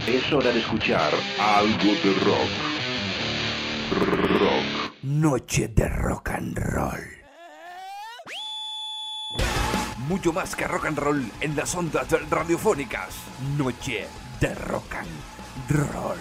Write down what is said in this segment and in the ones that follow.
Es hora de escuchar algo de rock. Rock. Noche de rock and roll. Mucho más que rock and roll en las ondas radiofónicas. Noche de rock and roll.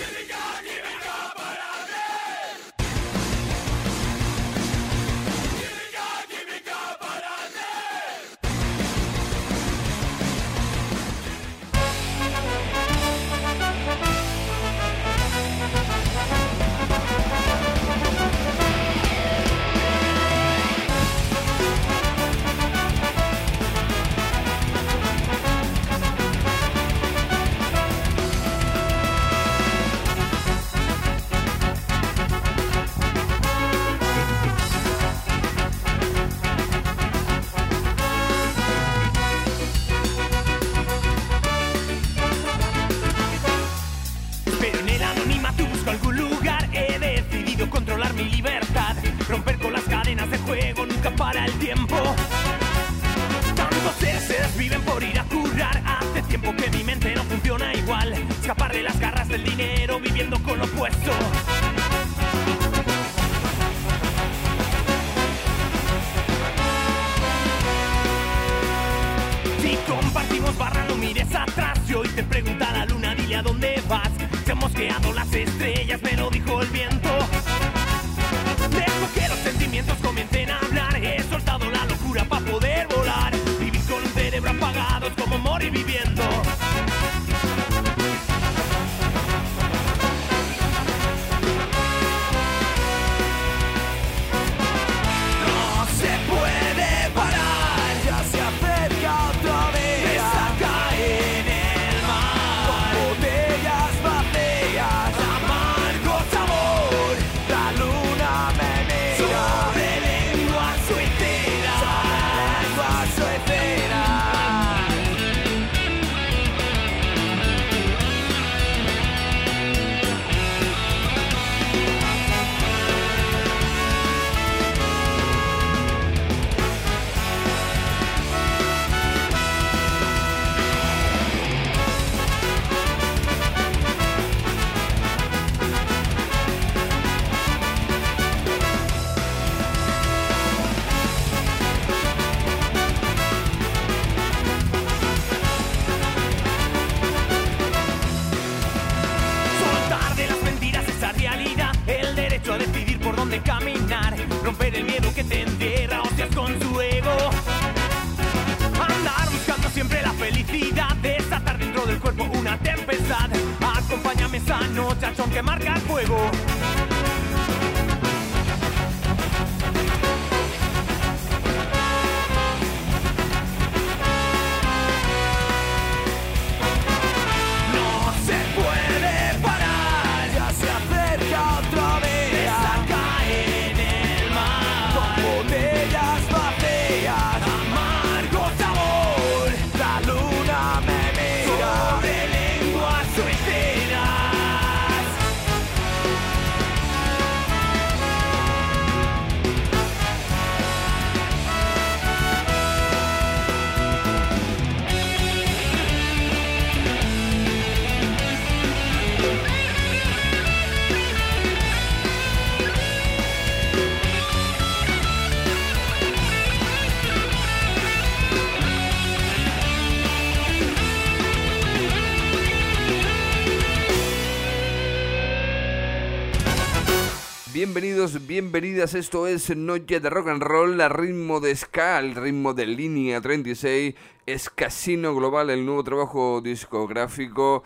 Bienvenidos, bienvenidas, esto es Noche de Rock and Roll, a ritmo de ska, al ritmo de Línea 36, es Casino Global, el nuevo trabajo discográfico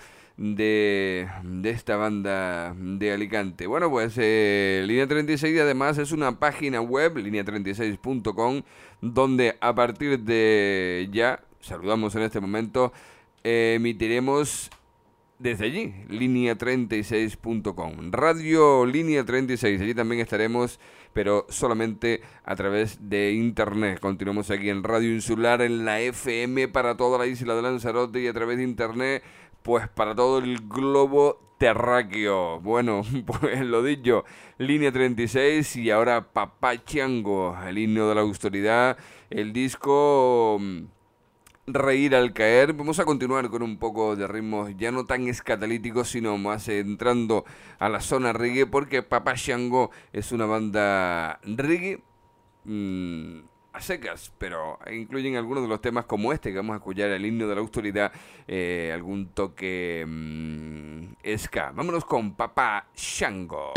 de esta banda de Alicante. Bueno, pues Línea 36 además es una página web, linea36.com, donde a partir de ya, saludamos en este momento, emitiremos desde allí, linea36.com, Radio Línea 36, allí también estaremos, pero solamente a través de internet. Continuamos aquí en Radio Insular, en la FM para toda la isla de Lanzarote y a través de internet, pues para todo el globo terráqueo. Bueno, pues lo dicho, Línea 36 y ahora Papá Chango, el himno de la austeridad, el disco reír al caer. Vamos a continuar con un poco de ritmos ya no tan escatalíticos, sino más entrando a la zona reggae, porque Papá Shango es una banda reggae a secas, pero incluyen algunos de los temas como este que vamos a escuchar, el himno de la autoridad, algún toque ska. Vámonos con Papá Shango.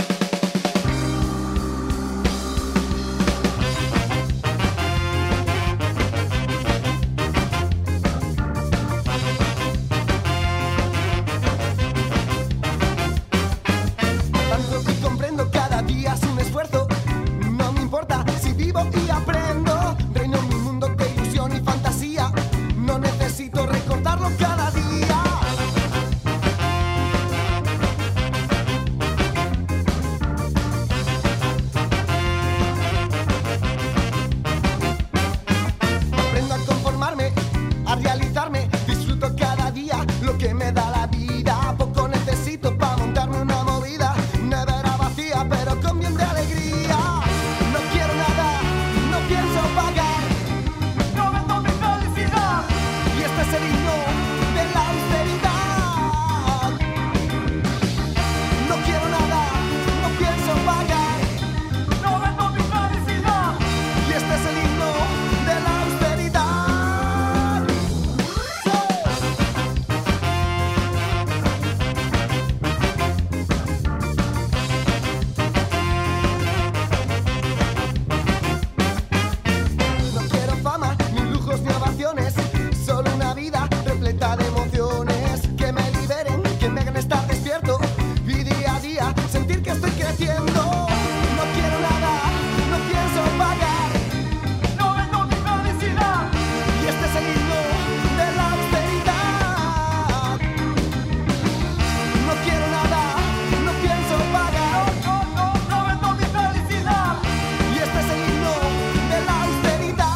Y aprendo, reino en mi mundo de ilusión y fantasía. No necesito recordarlo cada día. Aprendo a conformarme, a realizarme. Disfruto cada día lo que me da la vida. Poco necesito para montarme una movida. Nevera vacía, pero con bien de alegría. No quiero nada, no pienso pagar. No vendo mi felicidad. Y este es el himno de la austeridad. No quiero nada, no pienso pagar. No vendo mi felicidad. Y este es el himno de la austeridad. No quiero fama, ni lujos ni ovaciones. Solo una vida repleta de emociones que me liberen, que me hagan estar despierto y día a día sentir que estoy creciendo. No quiero nada, no pienso pagar. No vendo mi felicidad. Y este es el himno de la austeridad. No quiero nada, no pienso pagar. No vendo mi felicidad. Y este es el himno de la austeridad.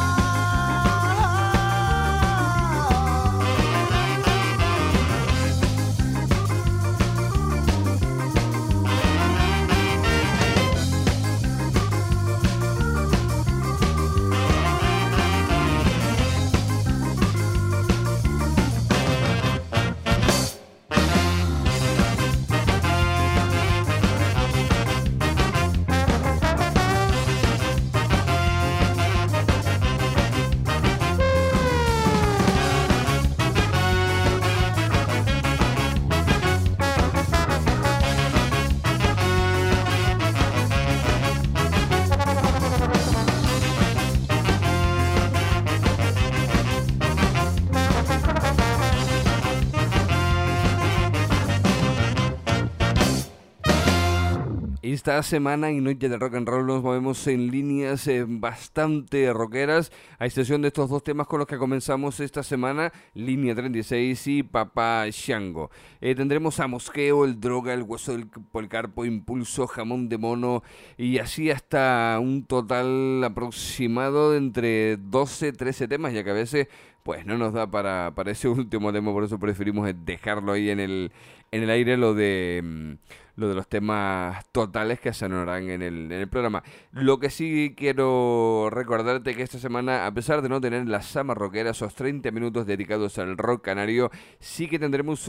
Esta semana en Noche de Rock and Roll nos movemos en líneas bastante rockeras, a excepción de estos dos temas con los que comenzamos esta semana, Línea 36 y Papá Shango. Tendremos a Mosqueo, El Droga, El Hueso del Policarpo, Impulso, Jamón de Mono y así hasta un total aproximado de entre 12-13 temas, ya que a veces pues no nos da para ese último tema, por eso preferimos dejarlo ahí en el aire, lo de los temas totales que sonarán en el programa. Lo que sí quiero recordarte que esta semana, a pesar de no tener la Sama Rockera, esos 30 minutos dedicados al rock canario, sí que tendremos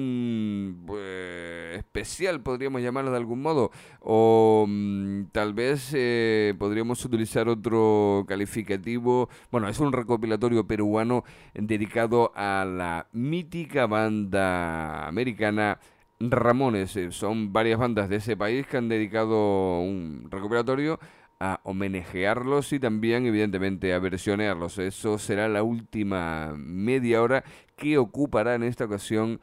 un especial, podríamos llamarlo de algún modo, o tal vez podríamos utilizar otro calificativo. Bueno, es un recopilatorio peruano dedicado a la mítica banda americana Ramones. Son varias bandas de ese país que han dedicado un recopilatorio a homenajearlos y también evidentemente a versionearlos. Eso será la última media hora que ocupará en esta ocasión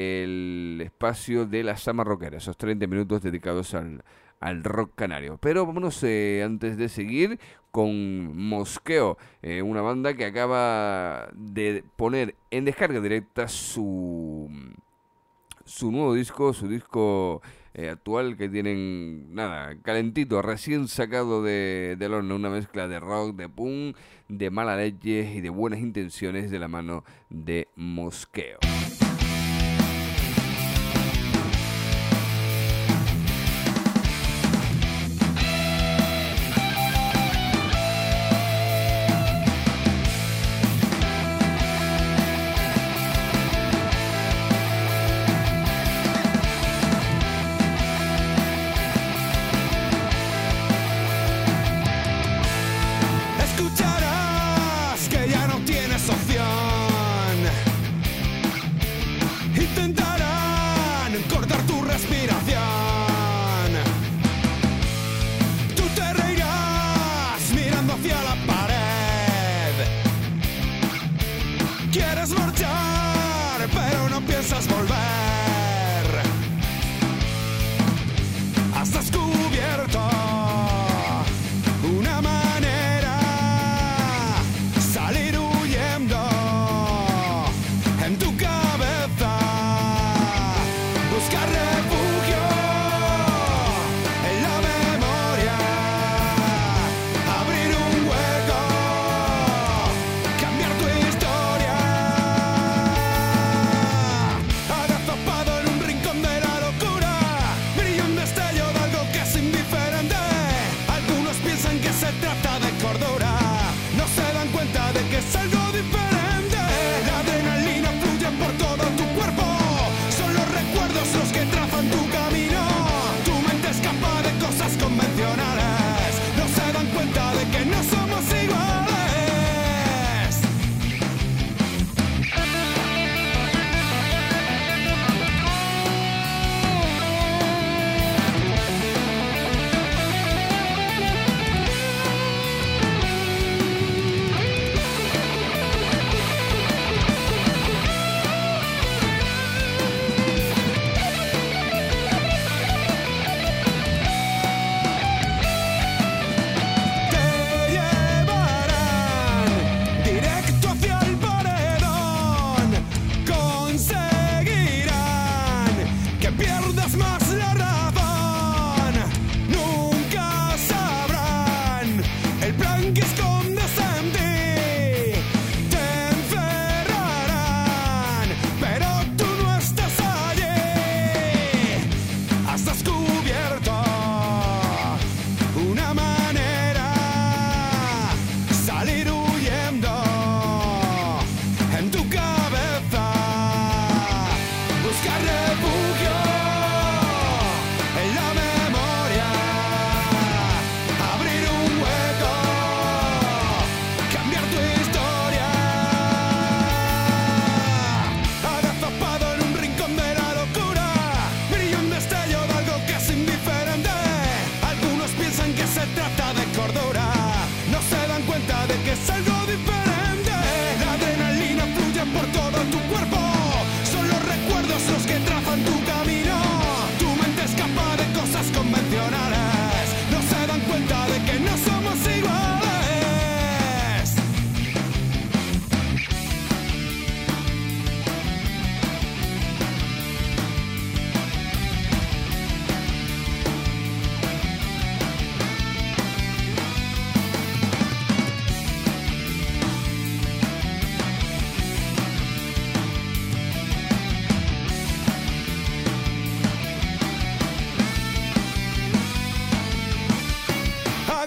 el espacio de la Sama Rockera, esos 30 minutos dedicados al rock canario. Pero vámonos antes de seguir con Mosqueo, una banda que acaba de poner en descarga directa su nuevo disco, su disco actual, que tienen, nada, calentito, recién sacado del horno, una mezcla de rock, de punk, de mala leche y de buenas intenciones de la mano de Mosqueo.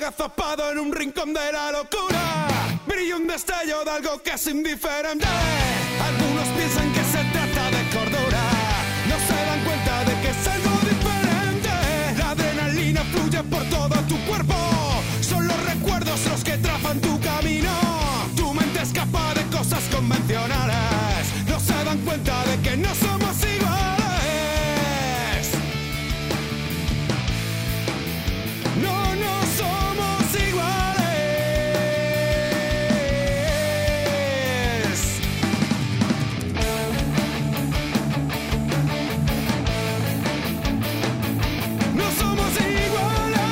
agazapado en un rincón de la locura. Brilla un destello de algo que es indiferente. Algunos piensan que se trata de cordura. No se dan cuenta de que es algo diferente. La adrenalina fluye por todo tu cuerpo. Son los recuerdos los que trazan tu camino. Tu mente es capaz de cosas convencionales. No se dan cuenta de que no somos iguales. No, no somos iguales. No somos iguales.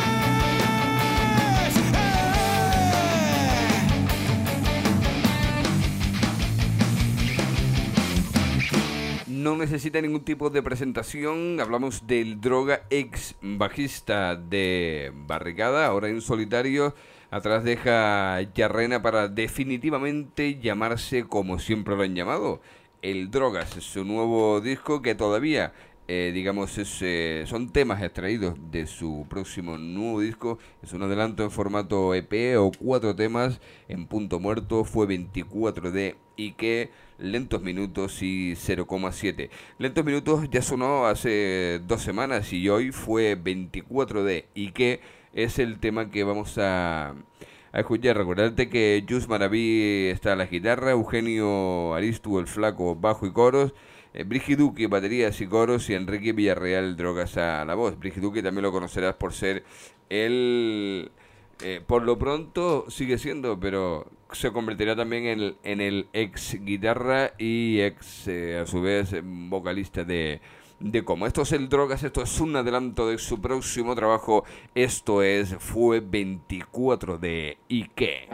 No necesita ningún tipo de presentación. Hablamos del Droga, ex bajista de Barricada, ahora en solitario. Atrás deja Yarrena para definitivamente llamarse como siempre lo han llamado, el Drogas. Es su nuevo disco que todavía, son temas extraídos de su próximo nuevo disco. Es un adelanto en formato EP o 4 temas en punto muerto. Fue 24D y que Lentos Minutos y 0,7. Lentos Minutos ya sonó hace 2 semanas y hoy fue 24D y que es el tema que vamos a escuchar. Recordarte que Jus Maraví está a la guitarra, Eugenio Aristu el Flaco bajo y coros, Brigiduque baterías y coros y Enrique Villarreal Drogas a la voz. Brigiduque también lo conocerás por ser el... por lo pronto sigue siendo, pero se convertirá también en el ex guitarra y ex, a su vez, vocalista de Como. Esto es el Drogas, esto es un adelanto de su próximo trabajo. Esto fue 24 de Ike.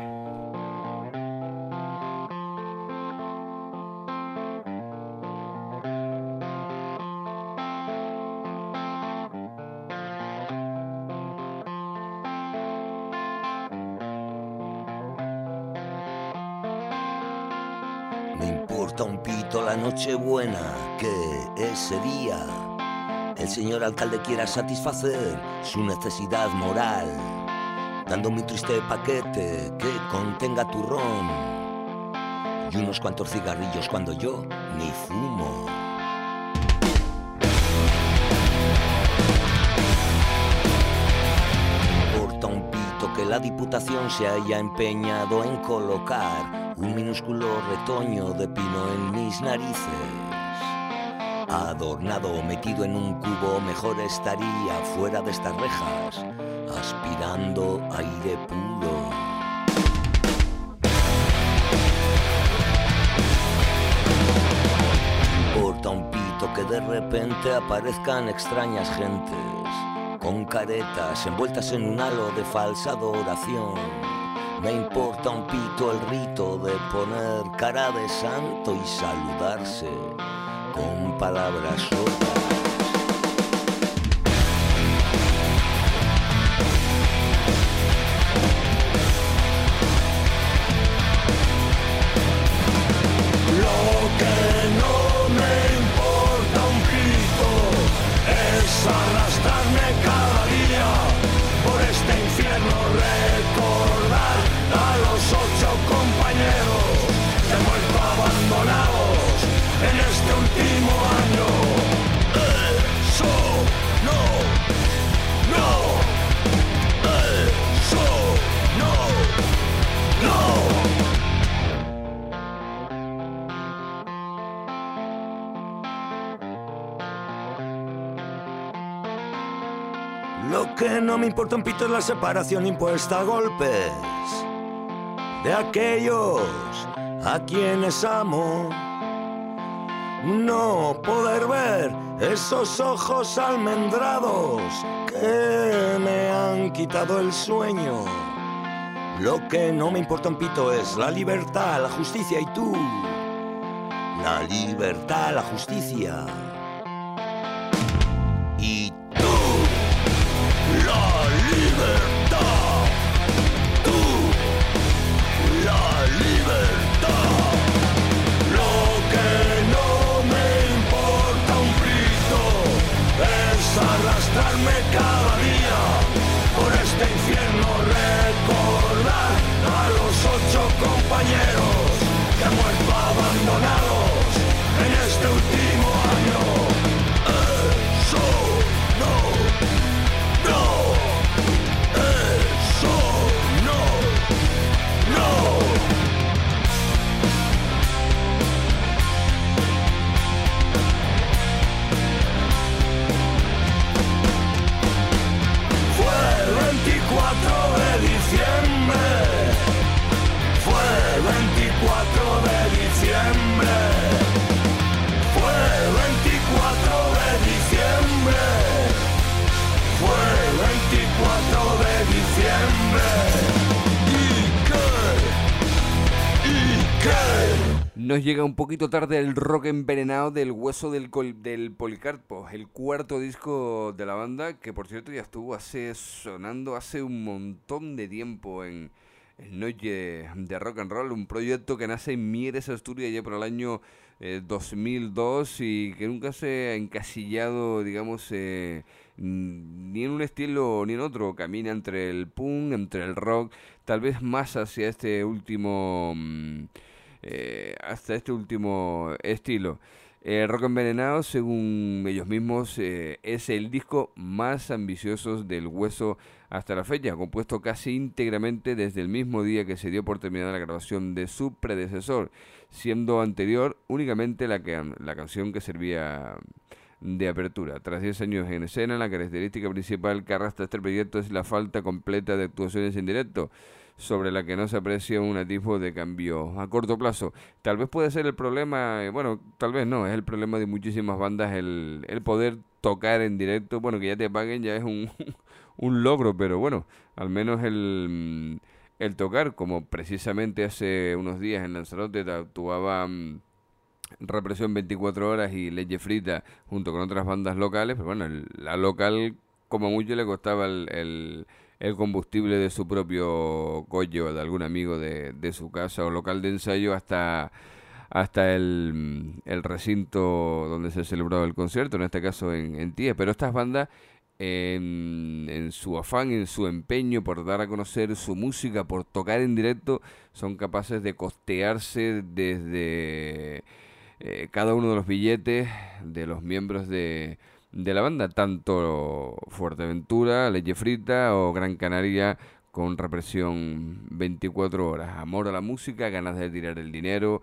Me importa un pito la noche buena que ese día el señor alcalde quiera satisfacer su necesidad moral, dando mi triste paquete que contenga turrón y unos cuantos cigarrillos cuando yo ni fumo. Me importa un pito que la Diputación se haya empeñado en colocar un minúsculo retoño de pino en mis narices. Adornado o metido en un cubo, mejor estaría fuera de estas rejas, aspirando aire puro. Importa un pito que de repente aparezcan extrañas gentes, con caretas envueltas en un halo de falsa adoración. Me importa un pito el rito de poner cara de santo y saludarse con palabras sordas. Lo que no me importa un pito es arrastrarme cada día por este infierno, recordar a los 8 compañeros que he muerto abandonados en este último año. Eso no, no, eso no, no. Lo que no me importa un pito es la separación impuesta a golpes de aquellos a quienes amo. No poder ver esos ojos almendrados que me han quitado el sueño. Lo que no me importa un pito es la libertad, la justicia y tú. La libertad, la justicia y tú. La libertad, tú, la libertad. Lo que no me importa un pito es arrastrarme cada día por este infierno real. nos llega un poquito tarde el rock envenenado del Hueso del Policarpo, el cuarto disco de la banda, que por cierto ya estuvo sonando hace un montón de tiempo en Noche de Rock and Roll, un proyecto que nace en Mieres, Asturias, ya por el año 2002 y que nunca se ha encasillado, digamos, ni en un estilo ni en otro. Camina entre el punk, entre el rock, tal vez más hacia este último estilo. Rock Envenenado, según ellos mismos, es el disco más ambicioso del Hueso hasta la fecha, compuesto casi íntegramente desde el mismo día que se dio por terminada la grabación de su predecesor, siendo anterior únicamente la canción que servía de apertura. Tras 10 años en escena, la característica principal que arrastra este proyecto es la falta completa de actuaciones en directo, sobre la que no se aprecia un atisbo de cambio a corto plazo. Tal vez puede ser el problema, bueno, tal vez no, es el problema de muchísimas bandas el poder tocar en directo. Bueno, que ya te paguen ya es un logro, pero bueno, al menos el tocar, como precisamente hace unos días en Lanzarote actuaba Represión 24 Horas y Leche Frita junto con otras bandas locales, pero bueno, la local como mucho le costaba el combustible de su propio coche o de algún amigo de su casa o local de ensayo hasta el recinto donde se celebraba el concierto, en este caso en Tía. Pero estas bandas, en su afán, en su empeño por dar a conocer su música, por tocar en directo, son capaces de costearse desde cada uno de los billetes de los miembros de la banda, tanto Fuerteventura, Leche Frita o Gran Canaria con Represión 24 Horas. Amor a la música, ganas de tirar el dinero,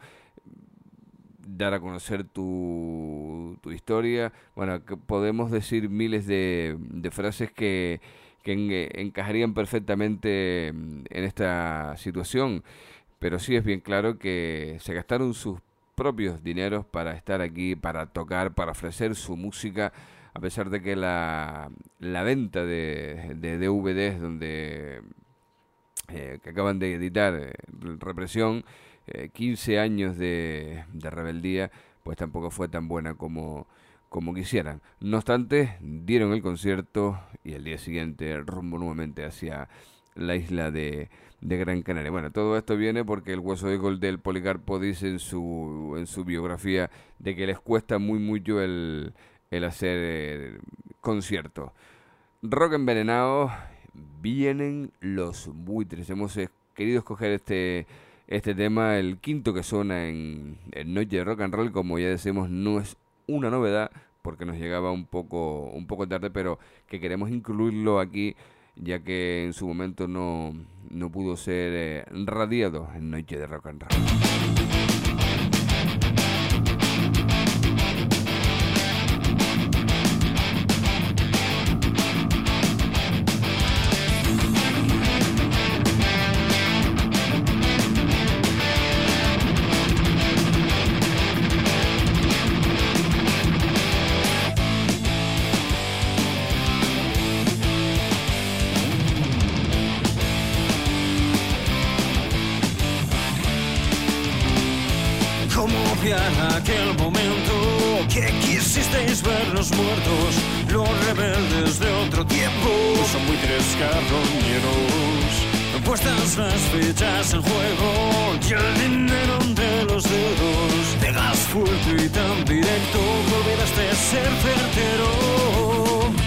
dar a conocer tu historia. Bueno, que podemos decir miles de frases que encajarían perfectamente en esta situación, pero sí es bien claro que se gastaron sus propios dineros para estar aquí, para tocar, para ofrecer su música, a pesar de que la venta de DVDs donde que acaban de editar Represión, 15 años de rebeldía, pues tampoco fue tan buena como quisieran. No obstante, dieron el concierto y el día siguiente rumbo nuevamente hacia la isla de Gran Canaria. Bueno, todo esto viene porque el Hueso del Policarpo dice en su biografía de que les cuesta muy mucho el hacer conciertos. Rock Envenenado, vienen los buitres. Hemos querido escoger este tema, el quinto que suena en Noche de Rock and Roll. Como ya decimos, no es una novedad porque nos llegaba un poco tarde, pero que queremos incluirlo aquí, ya que en su momento no pudo ser radiado en Noche de Rock and Roll. Aquel momento que quisisteis vernos muertos, los rebeldes de otro tiempo son buitres carroñeros. Puestas las fichas en juego y el dinero entre los dedos, te gas fuerte y tan directo que olvidaste ser certero.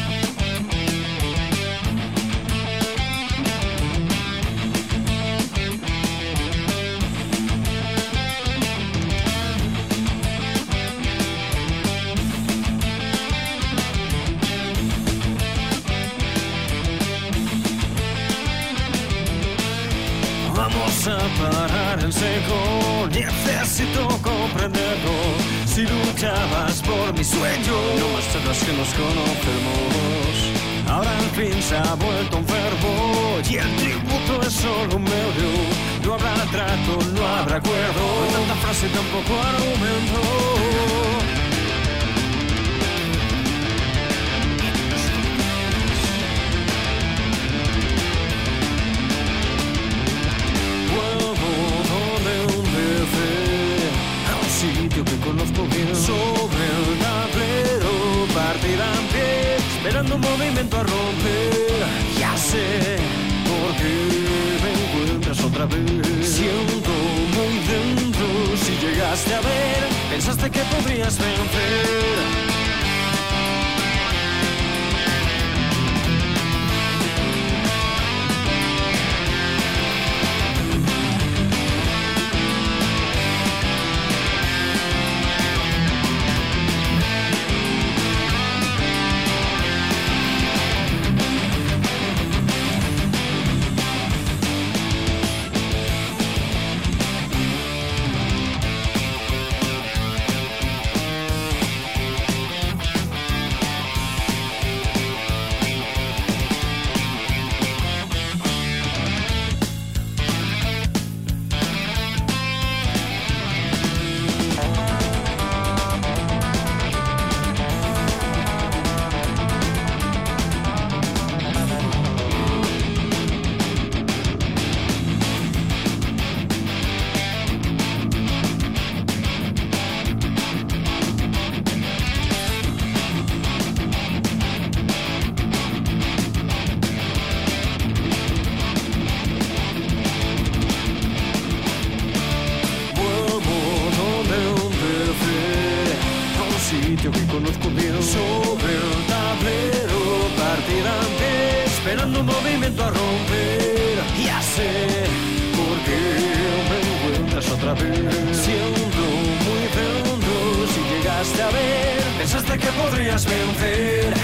A parar en seco, necesito comprenderlo. Si luchabas por mi sueño, no más tardas que nos conocemos. Ahora al fin se ha vuelto un verbo y el tributo es solo un medio. No habrá trato, no habrá acuerdo, tanta frase, tampoco argumento. partida en pie, esperando un movimiento a romper. Ya sé por qué me encuentras otra vez. Siento muy dentro, si llegaste a ver, pensaste que podrías vencer. Que conozco bien, sobre el tablero, partida en pie, esperando un movimiento a romper. Ya sé por qué me encuentras otra vez. Siento muy dentro, si llegaste a ver, pensaste que podrías vencer.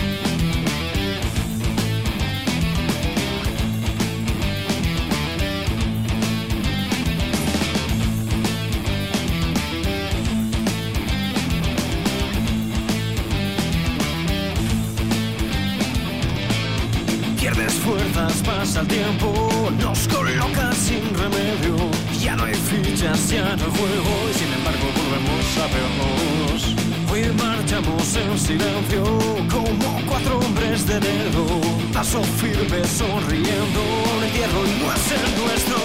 Fuerzas, pasa el tiempo, nos coloca sin remedio. Ya no hay fichas, ya no hay juego, y sin embargo volvemos a vernos. Hoy marchamos en silencio, como cuatro hombres de negro. Paso firme, sonriendo, un entierro no es el nuestro.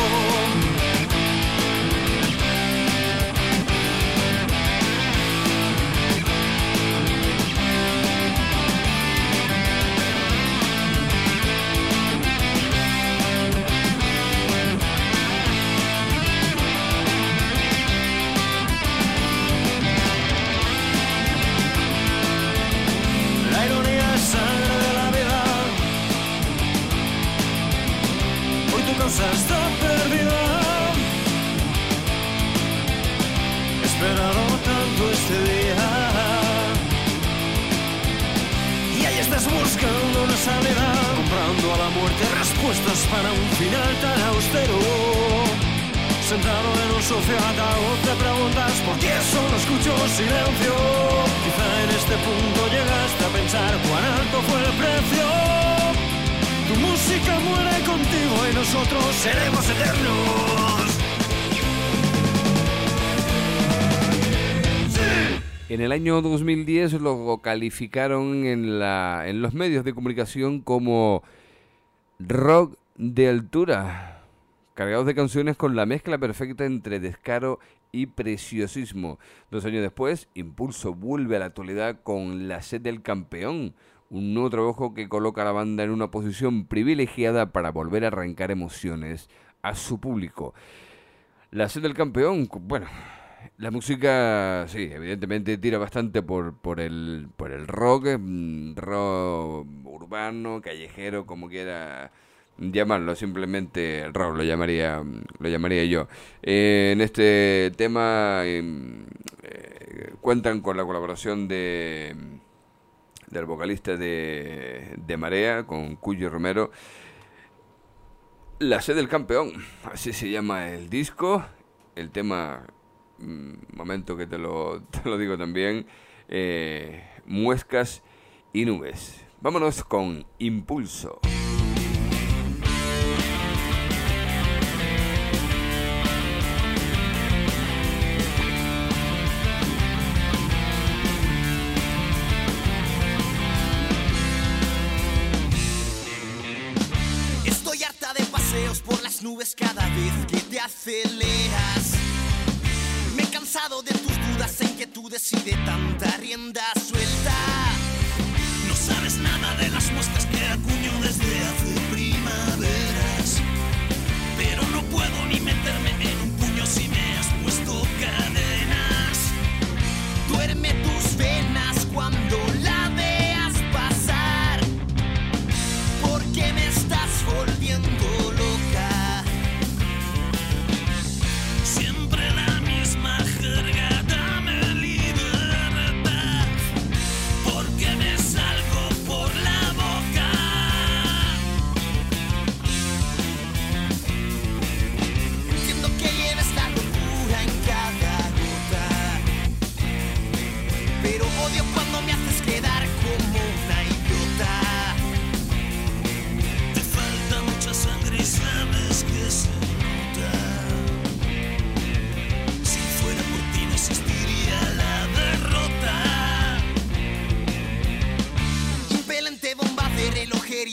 Está perdida. He esperado tanto este día y ahí estás buscando una salida, comprando a la muerte respuestas para un final tan austero. Sentado en un sofá ataúd te preguntas por qué solo escucho silencio. Quizá en este punto llegaste a pensar cuán alto fue el precio. Tu música muere contigo y nosotros seremos eternos. En el año 2010 lo calificaron en los medios de comunicación como rock de altura, cargados de canciones con la mezcla perfecta entre descaro y preciosismo. 2 años después, Impulso vuelve a la actualidad con La Sed del Campeón, un nuevo trabajo que coloca a la banda en una posición privilegiada para volver a arrancar emociones a su público. La Sed del Campeón, bueno, la música, sí, evidentemente tira bastante por el rock, rock urbano, callejero, como quiera llamarlo, simplemente rock lo llamaría yo. En este tema cuentan con la colaboración del vocalista de Marea, con Cuyo Romero. La Sed del Campeón, así se llama el disco. El tema, momento que te lo digo también, Muescas y Nubes. Vámonos con Impulso. Por las nubes cada vez que te aceleras. Me he cansado de tus dudas e inquietudes y de tanta rienda suelta.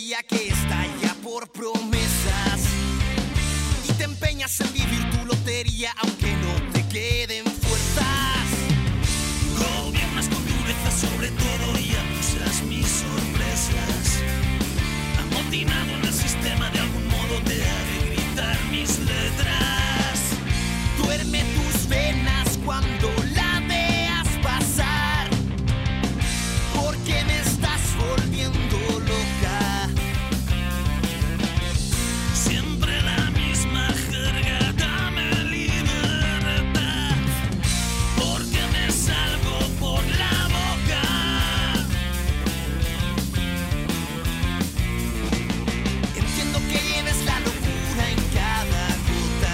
lotería que estalla por promesas y te empeñas en vivir tu lotería aunque no te queden fuerzas. Gobiernas con dureza sobre todo y abusas mis sorpresas. Amotinado en el sistema de algún modo te haré gritar mis letras. Duerme tus venas cuando la veas pasar, porque me estás volviendo loca. Siempre la misma jerga, dame libertad, porque me salgo por la boca. Entiendo que lleves la locura en cada gota,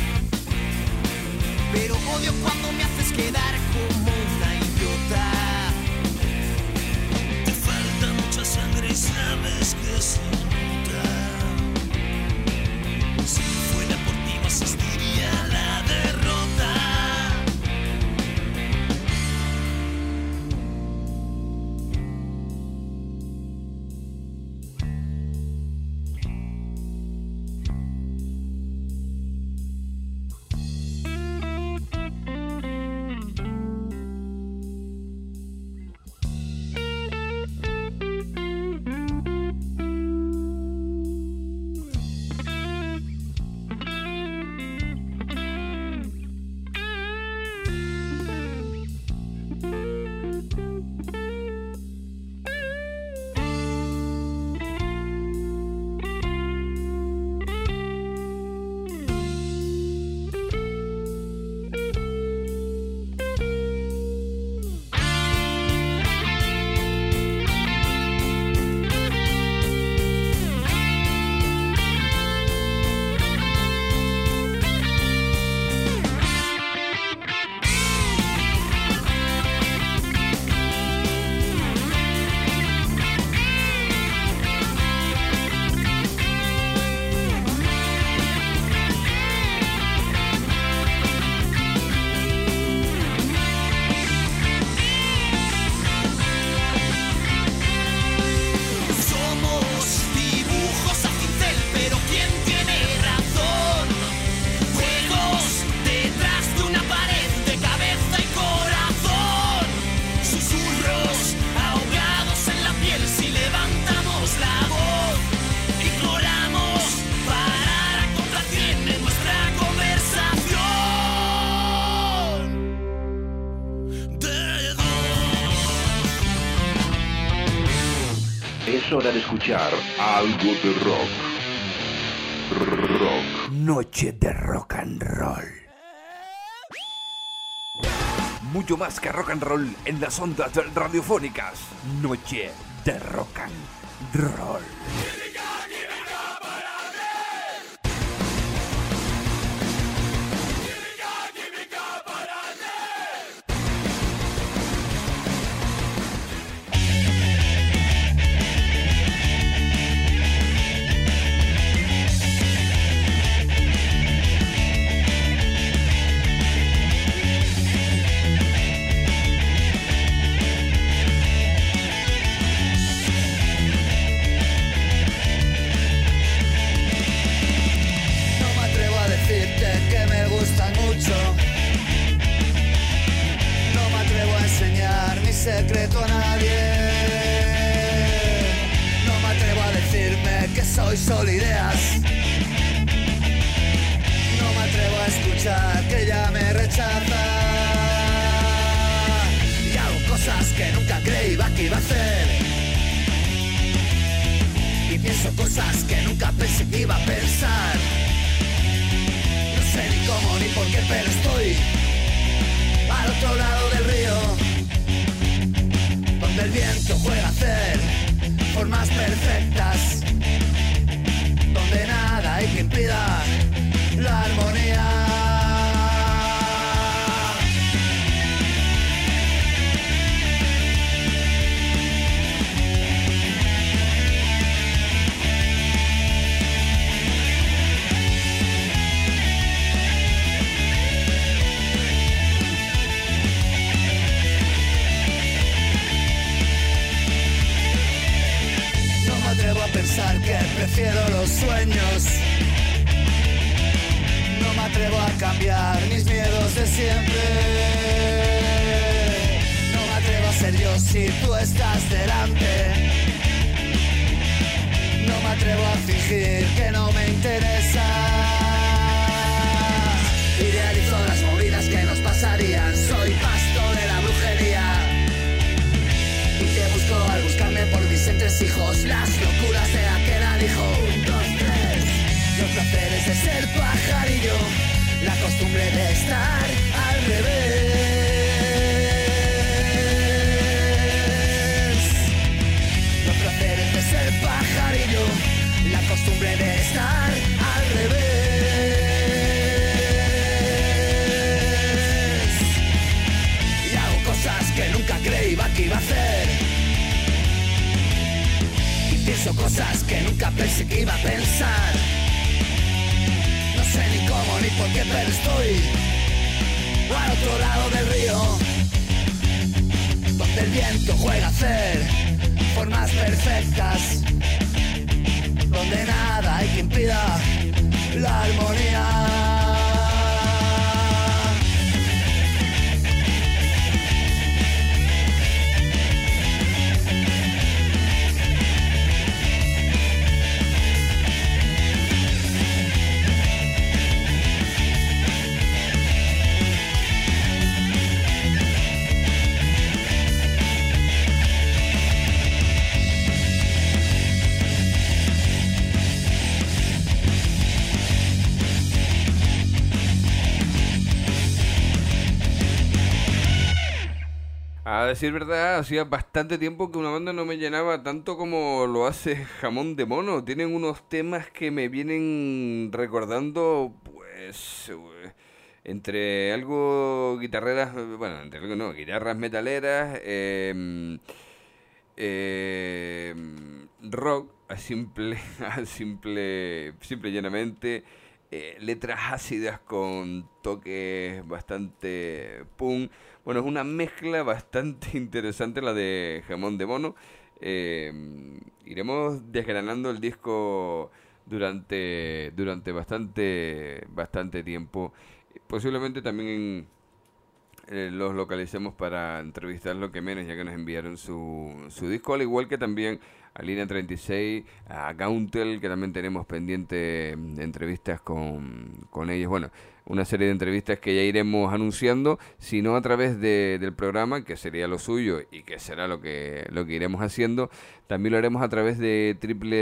pero odio cuando me haces quedar como una idiota. Te falta mucha sangre y sabes que se nota. Si fuera por ti no existiría la derrota. Es hora de escuchar algo de rock. Rock. Noche de rock and roll. Mucho más que rock and roll en las ondas radiofónicas. Noche de rock and roll. Secreto a nadie. No me atrevo a decirme que soy solo ideas. No me atrevo a escuchar que ya me rechaza. Y hago cosas que nunca creía que iba a hacer. Y pienso cosas que nunca pensé que iba a pensar. No sé ni cómo ni por qué, pero estoy al otro lado del río, donde el viento juega a hacer formas perfectas, donde nada hay que impida la armonía. prefiero los sueños. No me atrevo a cambiar mis miedos de siempre. No me atrevo a ser yo si tú estás delante. No me atrevo a fingir que no me interesa. Idealizo las movidas que nos pasarían. Soy pasto de la brujería. Y te busco al buscarme por mis entresijos. Las locuras de aquel alijo. 1, 2, 3. Los placeres de ser pajarillo. La costumbre de estar al revés. Los placeres de ser pajarillo. La costumbre de estar al revés. Y hago cosas que nunca creí que iba a hacer. Y pienso cosas que nunca pensé que iba a pensar. No sé ni cómo ni por qué, pero estoy al otro lado del río, donde el viento juega a hacer formas perfectas, donde nada hay que impida la armonía. A decir verdad, hacía bastante tiempo que una banda no me llenaba tanto como lo hace Jamón de Mono. Tienen unos temas que me vienen recordando, pues, entre algo guitarreras, bueno, entre algo no, guitarras metaleras, rock, simple y llanamente, letras ácidas con toques bastante punk. Bueno, es una mezcla bastante interesante la de Jamón de Mono. Iremos desgranando el disco durante bastante tiempo. Posiblemente también los localicemos para entrevistar lo que menos, ya que nos enviaron su disco, al igual que también a Línea 36, a Gauntel, que también tenemos pendiente entrevistas con ellos. Bueno, una serie de entrevistas que ya iremos anunciando, si no a través del programa, que sería lo suyo y que será lo que iremos haciendo. También lo haremos a través de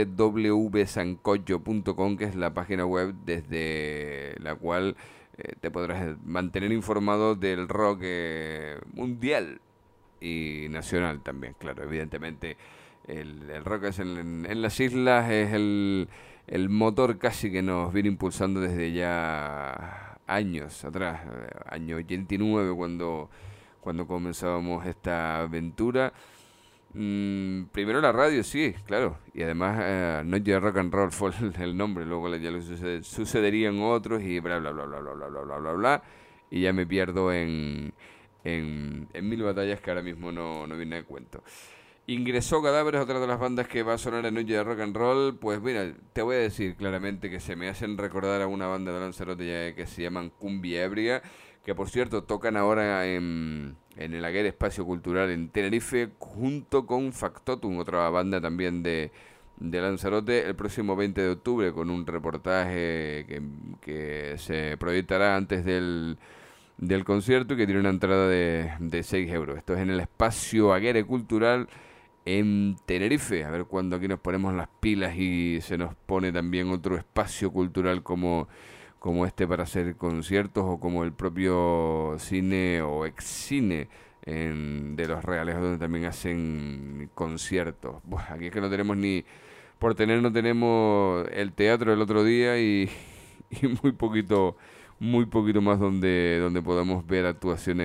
www.sancocho.com, que es la página web desde la cual te podrás mantener informado del rock mundial y nacional también, claro, evidentemente. El rock es en las islas es el motor casi que nos viene impulsando desde ya años atrás, año 89 cuando comenzábamos esta aventura. Primero la radio, sí, claro, y además Noche de Rock and Roll fue el nombre, luego ya sucederían otros y bla bla bla bla bla bla bla bla bla bla, y ya me pierdo en mil batallas que ahora mismo no viene de cuento. Ingresó Cadáveres, otra de las bandas que va a sonar en Noche de Rock and Roll. Pues mira, te voy a decir claramente que se me hacen recordar a una banda de Lanzarote que se llaman Cumbia Ebria, que por cierto tocan ahora en el Aguer Espacio Cultural en Tenerife, junto con Factotum, otra banda también de Lanzarote, el próximo 20 de octubre, con un reportaje que se proyectará antes del concierto y que tiene una entrada de 6 euros. Esto es en el Espacio Aguer Cultural en Tenerife. A ver cuándo aquí nos ponemos las pilas y se nos pone también otro espacio cultural como este para hacer conciertos, o como el propio cine o ex cine de Los Reales, donde también hacen conciertos. Buah, aquí es que no tenemos no tenemos el teatro del otro día y muy poquito más donde podamos ver actuaciones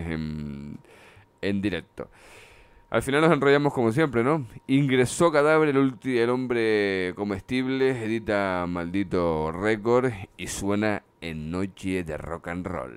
en directo. Al final nos enrollamos como siempre, ¿no? Ingresó Cadáver, el hombre comestible, edita Maldito Récord y suena en Noche de Rock and Roll.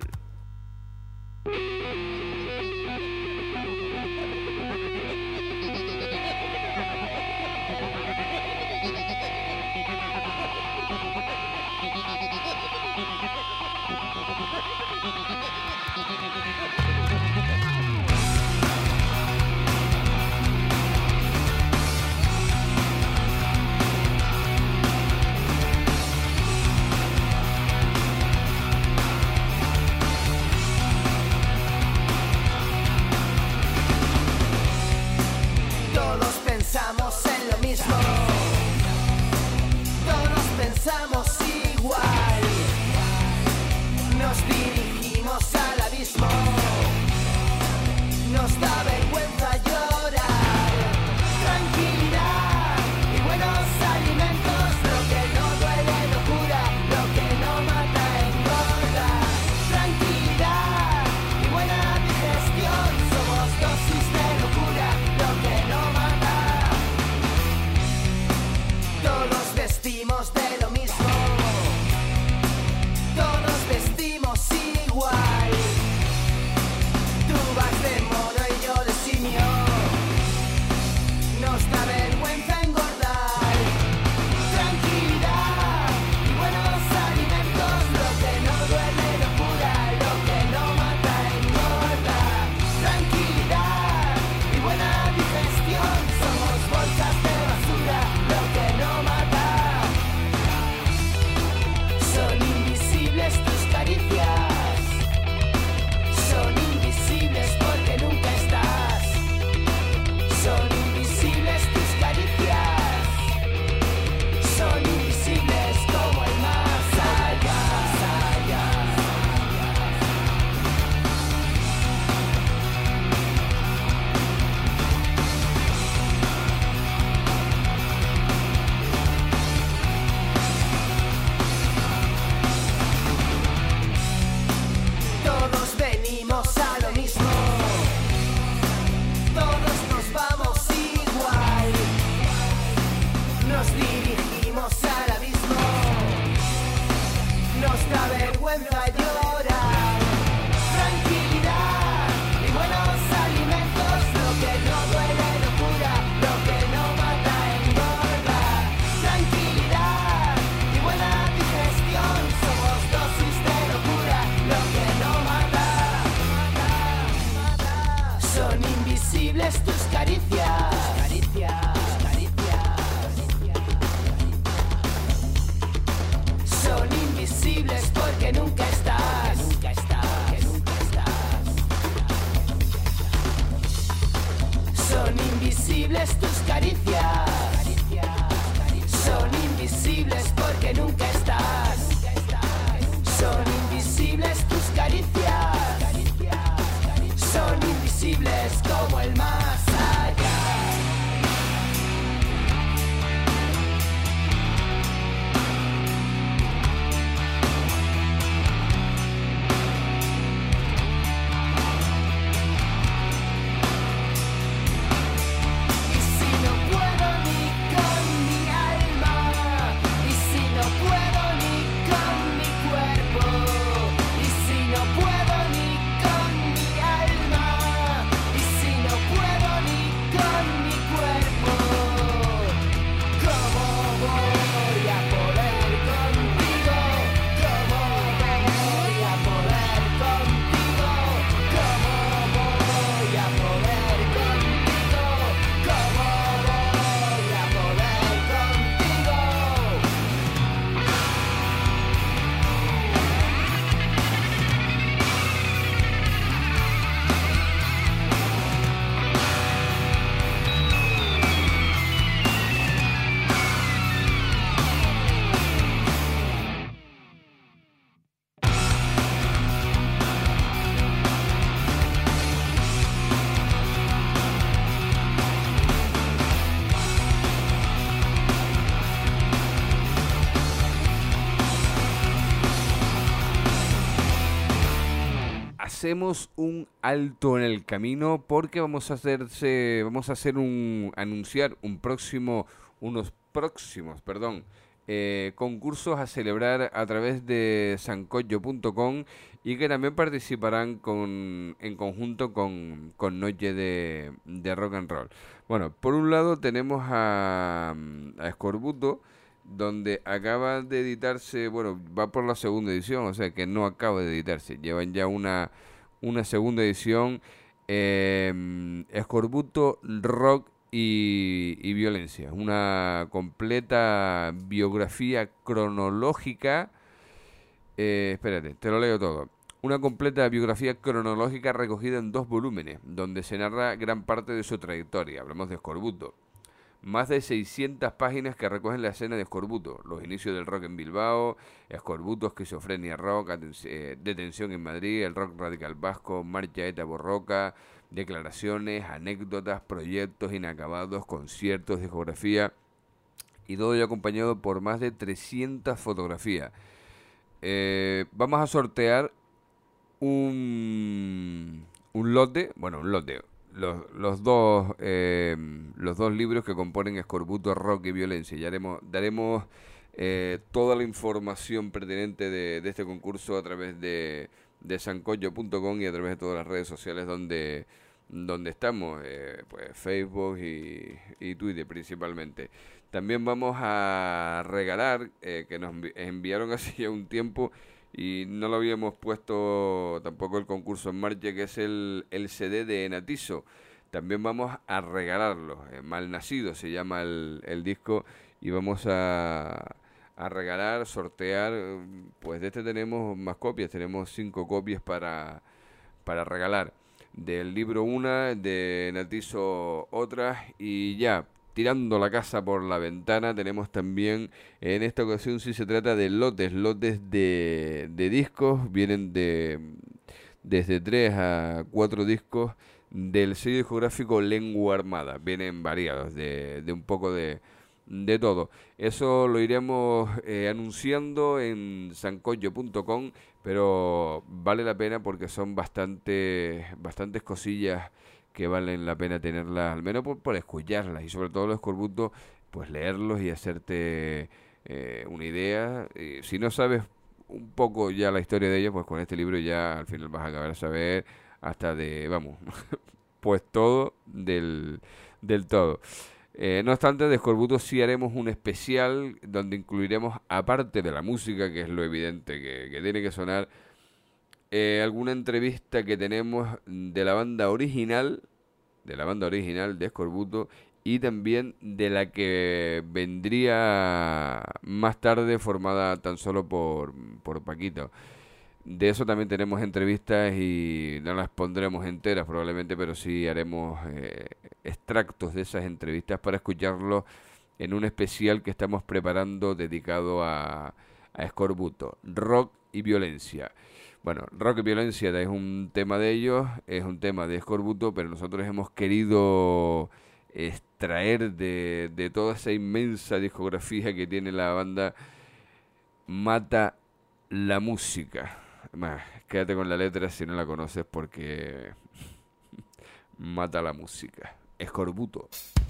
tus caricias son invisibles porque nunca estás. Son invisibles tus caricias, son invisibles como el más allá. Hacemos un alto en el camino porque vamos a anunciar unos próximos concursos a celebrar a través de sancocho.com y que también participarán en conjunto con Noche de Rock and Roll. Bueno, por un lado tenemos a Escorbuto, donde acaba de editarse, bueno, va por la segunda edición, o sea que no acaba de editarse, llevan ya una segunda edición, Escorbuto, Rock y Violencia, una completa biografía cronológica, espérate, te lo leo todo. Una completa biografía cronológica recogida en 2 volúmenes, donde se narra gran parte de su trayectoria. Hablamos de Escorbuto. Más de 600 páginas que recogen la escena de Escorbuto, los inicios del rock en Bilbao, Escorbuto, esquizofrenia rock, detención en Madrid, el rock radical vasco, marcha ETA Borroca, declaraciones, anécdotas, proyectos inacabados, conciertos, discografía, y todo ello acompañado por más de 300 fotografías. Vamos a sortear un lote. Los dos libros que componen Escorbuto, Rock y Violencia. Ya daremos toda la información pertinente de este concurso a través de sancocho.com y a través de todas las redes sociales donde estamos, pues Facebook y Twitter principalmente. También vamos a regalar, que nos enviaron hace ya un tiempo y no lo habíamos puesto tampoco el concurso en marcha, que es el CD de Enatizo. También vamos a regalarlo, Malnacido se llama el disco, y vamos a regalar, sortear, pues de este tenemos más copias, tenemos 5 copias para regalar. Del libro una, de Enatizo otras, y ya tirando la casa por la ventana tenemos también, en esta ocasión sí se trata de lotes de discos, vienen desde 3 a 4 discos del sello discográfico Lengua Armada, vienen variados de un poco de todo. Eso lo iremos anunciando en sancocho.com, pero vale la pena porque son bastantes cosillas que valen la pena tenerlas, al menos por escucharlas, y sobre todo los Escorbuto, pues leerlos y hacerte una idea. Si no sabes un poco ya la historia de ellos, pues con este libro ya al final vas a acabar a saber hasta pues todo del todo. No obstante, de Escorbuto sí haremos un especial donde incluiremos, aparte de la música, que es lo evidente que tiene que sonar, alguna entrevista que tenemos de la banda original de Escorbuto, y también de la que vendría más tarde, formada tan solo por Paquito. De eso también tenemos entrevistas y no las pondremos enteras probablemente, pero sí haremos extractos de esas entrevistas para escucharlo en un especial que estamos preparando dedicado a Escorbuto, rock y violencia. Bueno, rock y violencia es un tema de ellos, es un tema de Escorbuto, pero nosotros hemos querido extraer de toda esa inmensa discografía que tiene la banda Mata la Música. Quédate con la letra si no la conoces porque Mata la Música. Escorbuto.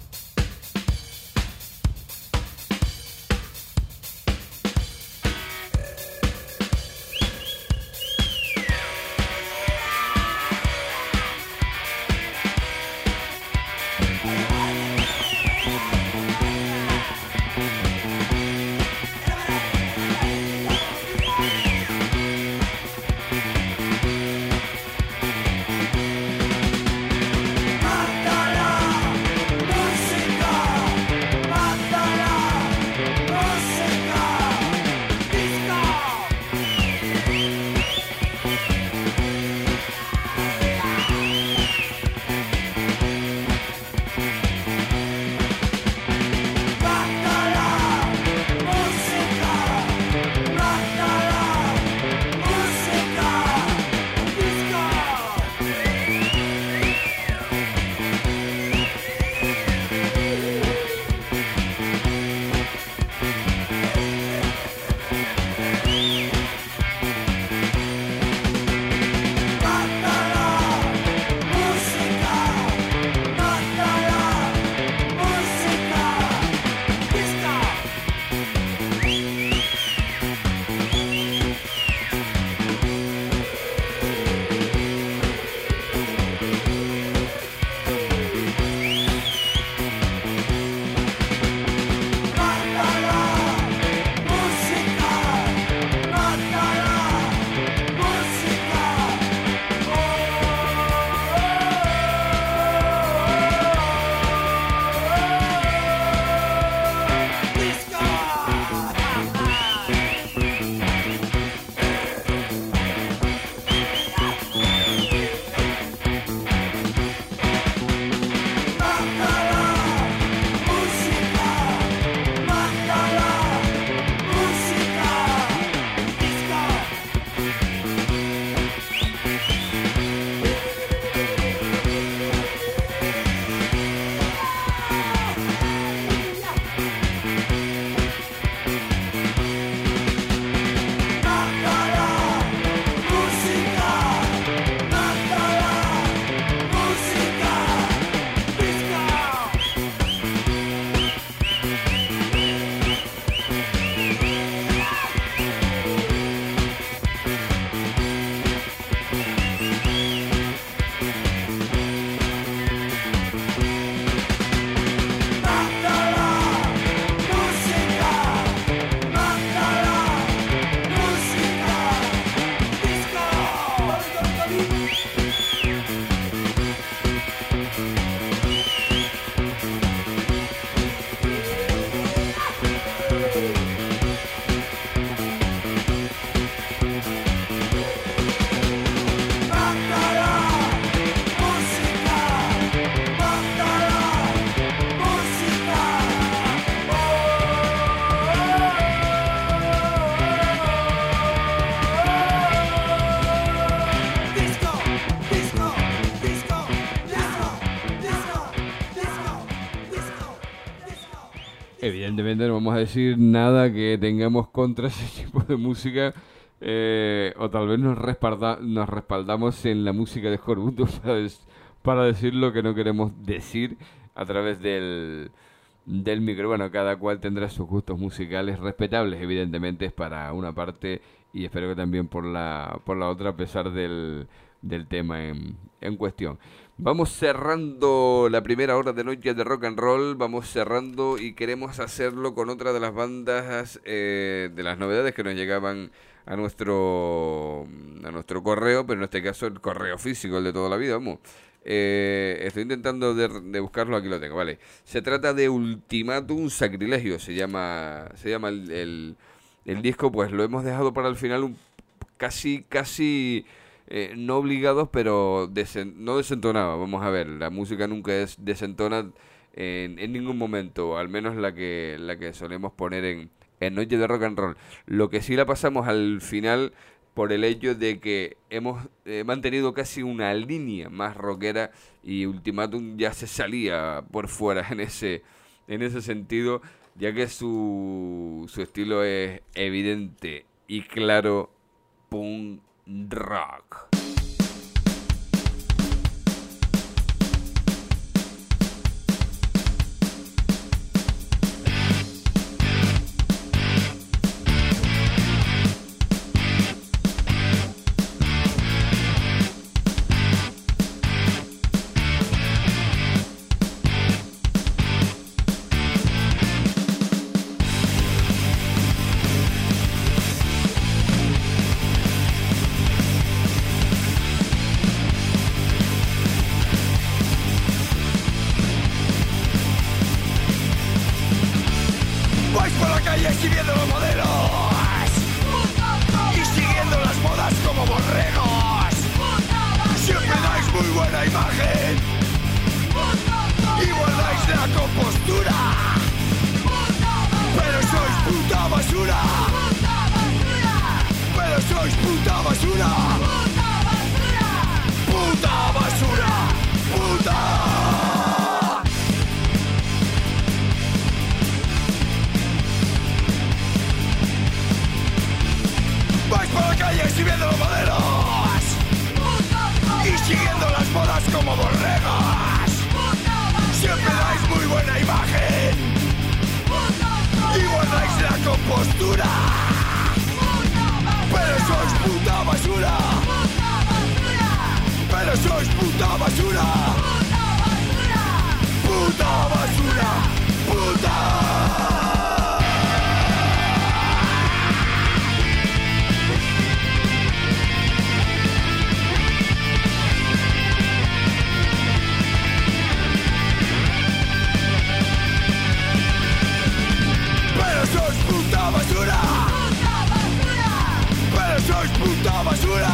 Evidentemente no vamos a decir nada que tengamos contra ese tipo de música, o tal vez nos respaldamos en la música de Escorbuto para decir lo que no queremos decir a través del micro. Bueno, cada cual tendrá sus gustos musicales respetables, evidentemente es para una parte y espero que también por la otra, a pesar del tema en cuestión. Vamos cerrando la primera hora de Noche de Rock and Roll, vamos cerrando y queremos hacerlo con otra de las bandas, de las novedades que nos llegaban a nuestro correo, pero en este caso el correo físico, el de toda la vida, vamos. Estoy intentando de buscarlo, aquí lo tengo, vale. Se trata de Ultimatum Sacrilegio, se llama el disco, pues lo hemos dejado para el final casi no obligados, pero no desentonaba. Vamos a ver, la música nunca desentona en ningún momento, al menos la que solemos poner en Noche de Rock and Roll. Lo que sí la pasamos al final por el hecho de que hemos mantenido casi una línea más rockera, y Ultimatum ya se salía por fuera en ese sentido, ya que su estilo es evidente y claro, punk rock. Exhibiendo los modelos y siguiendo las modas como borregos. Siempre dais muy buena imagen y guardáis la compostura, pero sois puta basura. Pero sois puta basura. Puta basura. Puta. Vais por la calle exhibiendo los modelos y siguiendo las modas como borregos. Siempre dais muy buena imagen y guardáis la compostura, pero sois puta basura. Pero sois puta basura. Puta basura. Puta. Basura. Pero sois puta basura.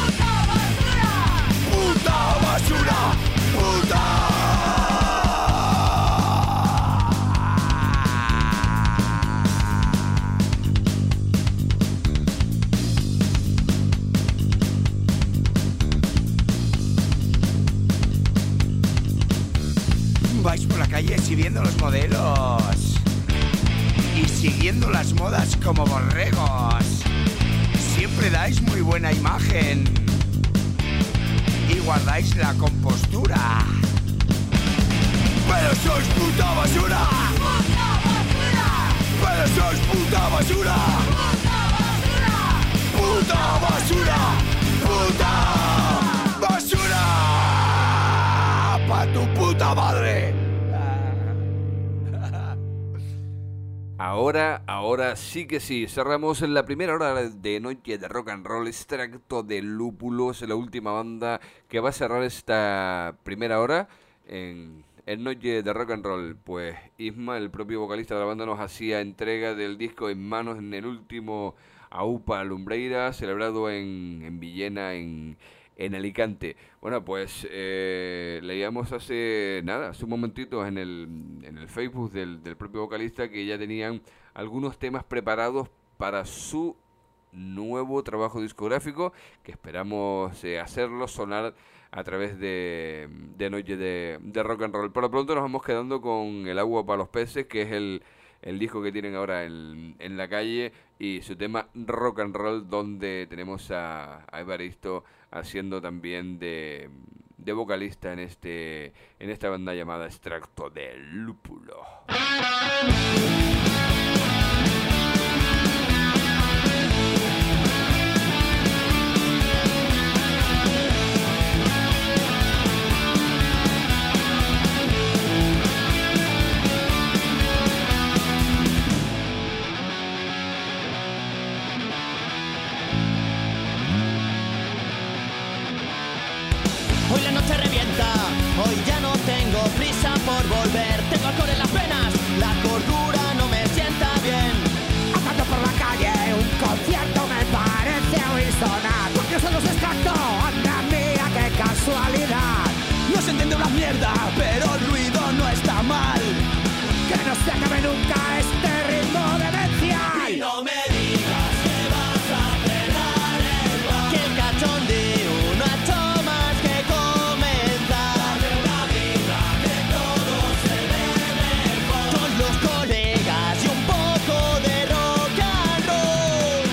Puta basura. Puta. Vais por la calle exhibiendo los modelos y siguiendo las modas como borregos. Siempre dais muy buena imagen y guardáis la compostura, pero sois puta basura. Pero sois puta basura. Puta basura. Puta basura. Pa' tu puta madre. Ahora sí que sí, cerramos en la primera hora de Noche de Rock and Roll, Extracto de Lúpulos, la última banda que va a cerrar esta primera hora en Noche de Rock and Roll. Pues Isma, el propio vocalista de la banda, nos hacía entrega del disco En Manos en el último AUPA Lumbreira, celebrado en Villena, en Alicante. Bueno, pues leíamos hace un momentito en el Facebook del propio vocalista que ya tenían algunos temas preparados para su nuevo trabajo discográfico, que esperamos hacerlo sonar a través de Noche de Rock and Roll. Por lo pronto nos vamos quedando con El agua para los peces, que es el disco que tienen ahora en la calle, y su tema Rock and Roll, donde tenemos a Evaristo haciendo también de vocalista en esta banda llamada Extracto de Lúpulo. Hoy la noche revienta, hoy ya no tengo prisa por volver. Tengo alcohol en las venas, la cordura no me sienta bien. Andando por la calle, un concierto me parece horizontal. nunca este ritmo demencial. Y no me digas que vas a cerrar el bar. Que el cachondeo no ha hecho más que comenzar. Dame una vida que todo se ve mejor. Con los colegas y un poco de rock and roll.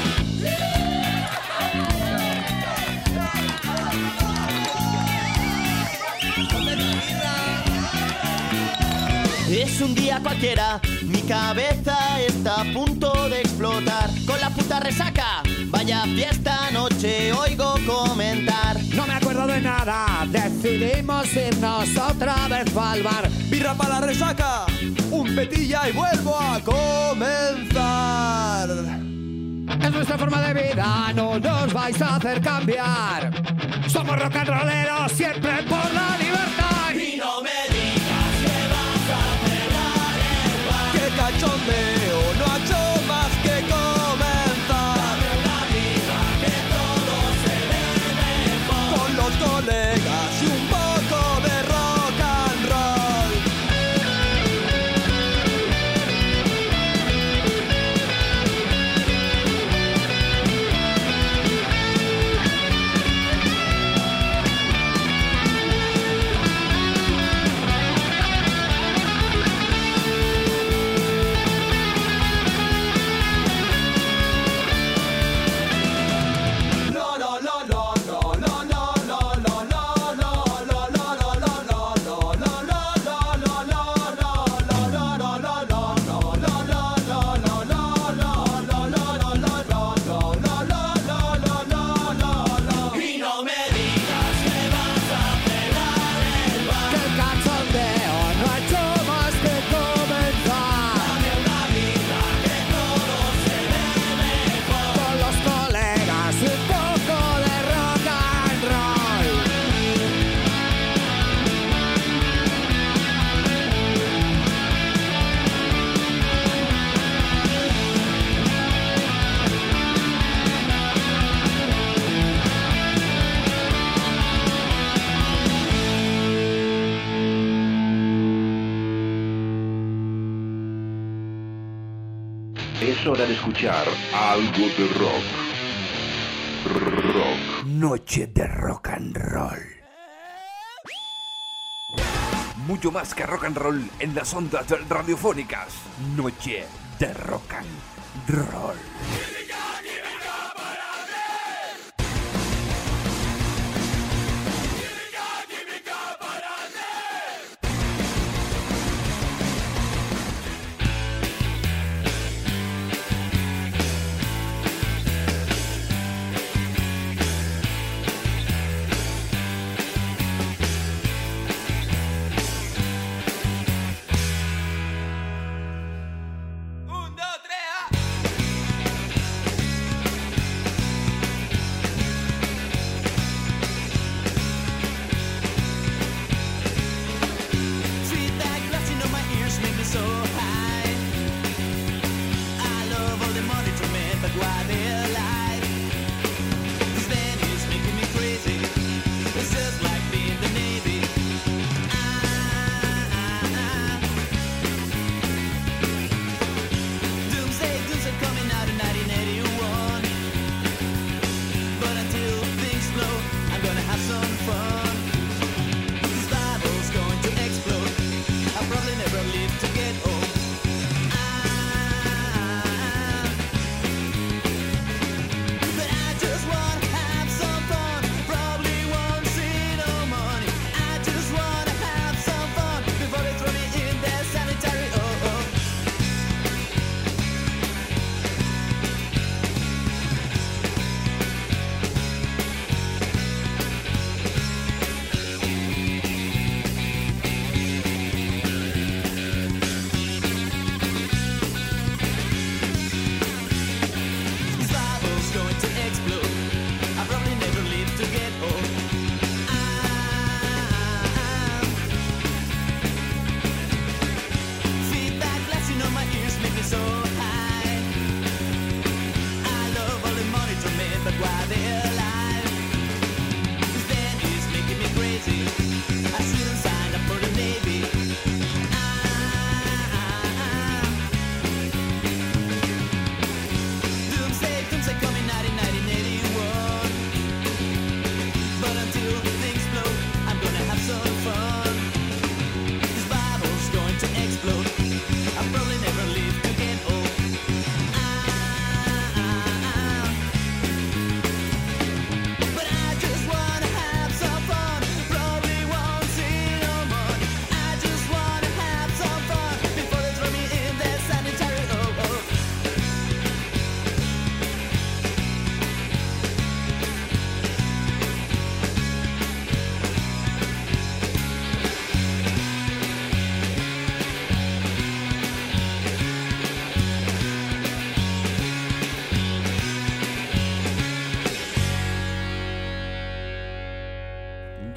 Es un día cualquiera, mi cabeza está a punto de explotar. Con la puta resaca, vaya fiesta anoche oigo comentar. No me acuerdo de nada, decidimos irnos otra vez al bar. Birra para la resaca, un petilla y vuelvo a comenzar. Es nuestra forma de vida, no nos vais a hacer cambiar. Somos rock and rolleros, siempre por la libertad. Y no me digas que vas a cerrar el bar. Que el cachondeo no ha hecho más que comenzar. Dame una vida que todo se ve mejor. Con los colegas y un poco de rock and roll. Y no me digas que vas a cerrar el bar. Que el cachondeo no ha hecho más que comenzar. Dame una vida que todo se ve mejor. Con los colegas y un poco de rock and roll. Es hora de escuchar algo de rock. Rock. Noche de rock and roll. Mucho más que rock and roll en las ondas radiofónicas. Noche de rock and roll.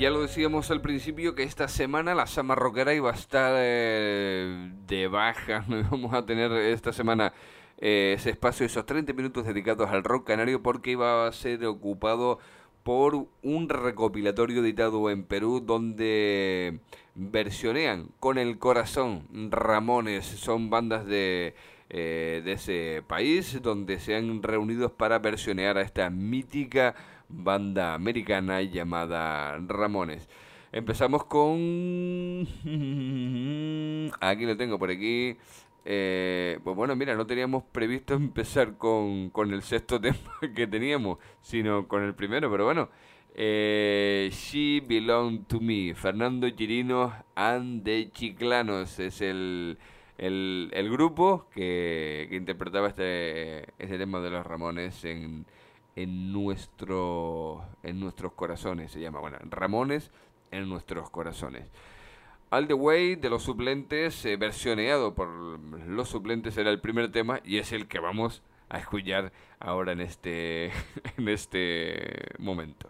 Ya lo decíamos al principio que esta semana la Sama Rockera iba a estar de baja. No íbamos a tener esta semana ese espacio, esos 30 minutos dedicados al rock canario, porque iba a ser ocupado por un recopilatorio editado en Perú donde versionean con el corazón Ramones. Son bandas de ese país donde se han reunido para versionear a esta mítica banda americana llamada Ramones. Empezamos con... Aquí lo tengo por aquí. Pues bueno, mira, no teníamos previsto empezar con el sexto tema que teníamos, sino con el primero, pero bueno. She Belong to Me, Fernando Chirinos and the Chiclanos es el grupo que interpretaba este tema de los Ramones en nuestros corazones. Se llama, bueno, Ramones en nuestros corazones. All the Way de Los Suplentes, versioneado por Los Suplentes, era el primer tema y es el que vamos a escuchar ahora en este momento.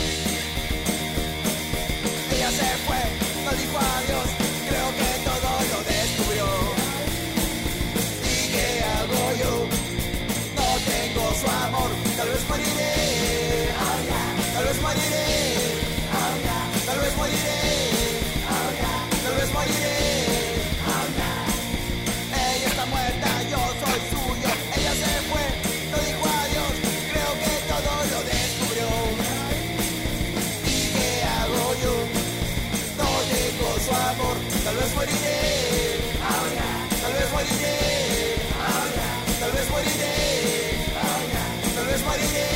Ella se fue, no dijo adiós, creo que todo lo descubrió. ¿Y qué hago yo? No tengo su amor, tal vez moriré, tal vez moriré, tal vez moriré, tal vez moriré. Ella está muerta, yo soy suyo. Ella se fue, no dijo adiós, creo que todo lo descubrió. ¿Y qué hago yo? No tengo su amor, tal vez moriré, tal vez moriré, tal vez moriré, tal vez moriré.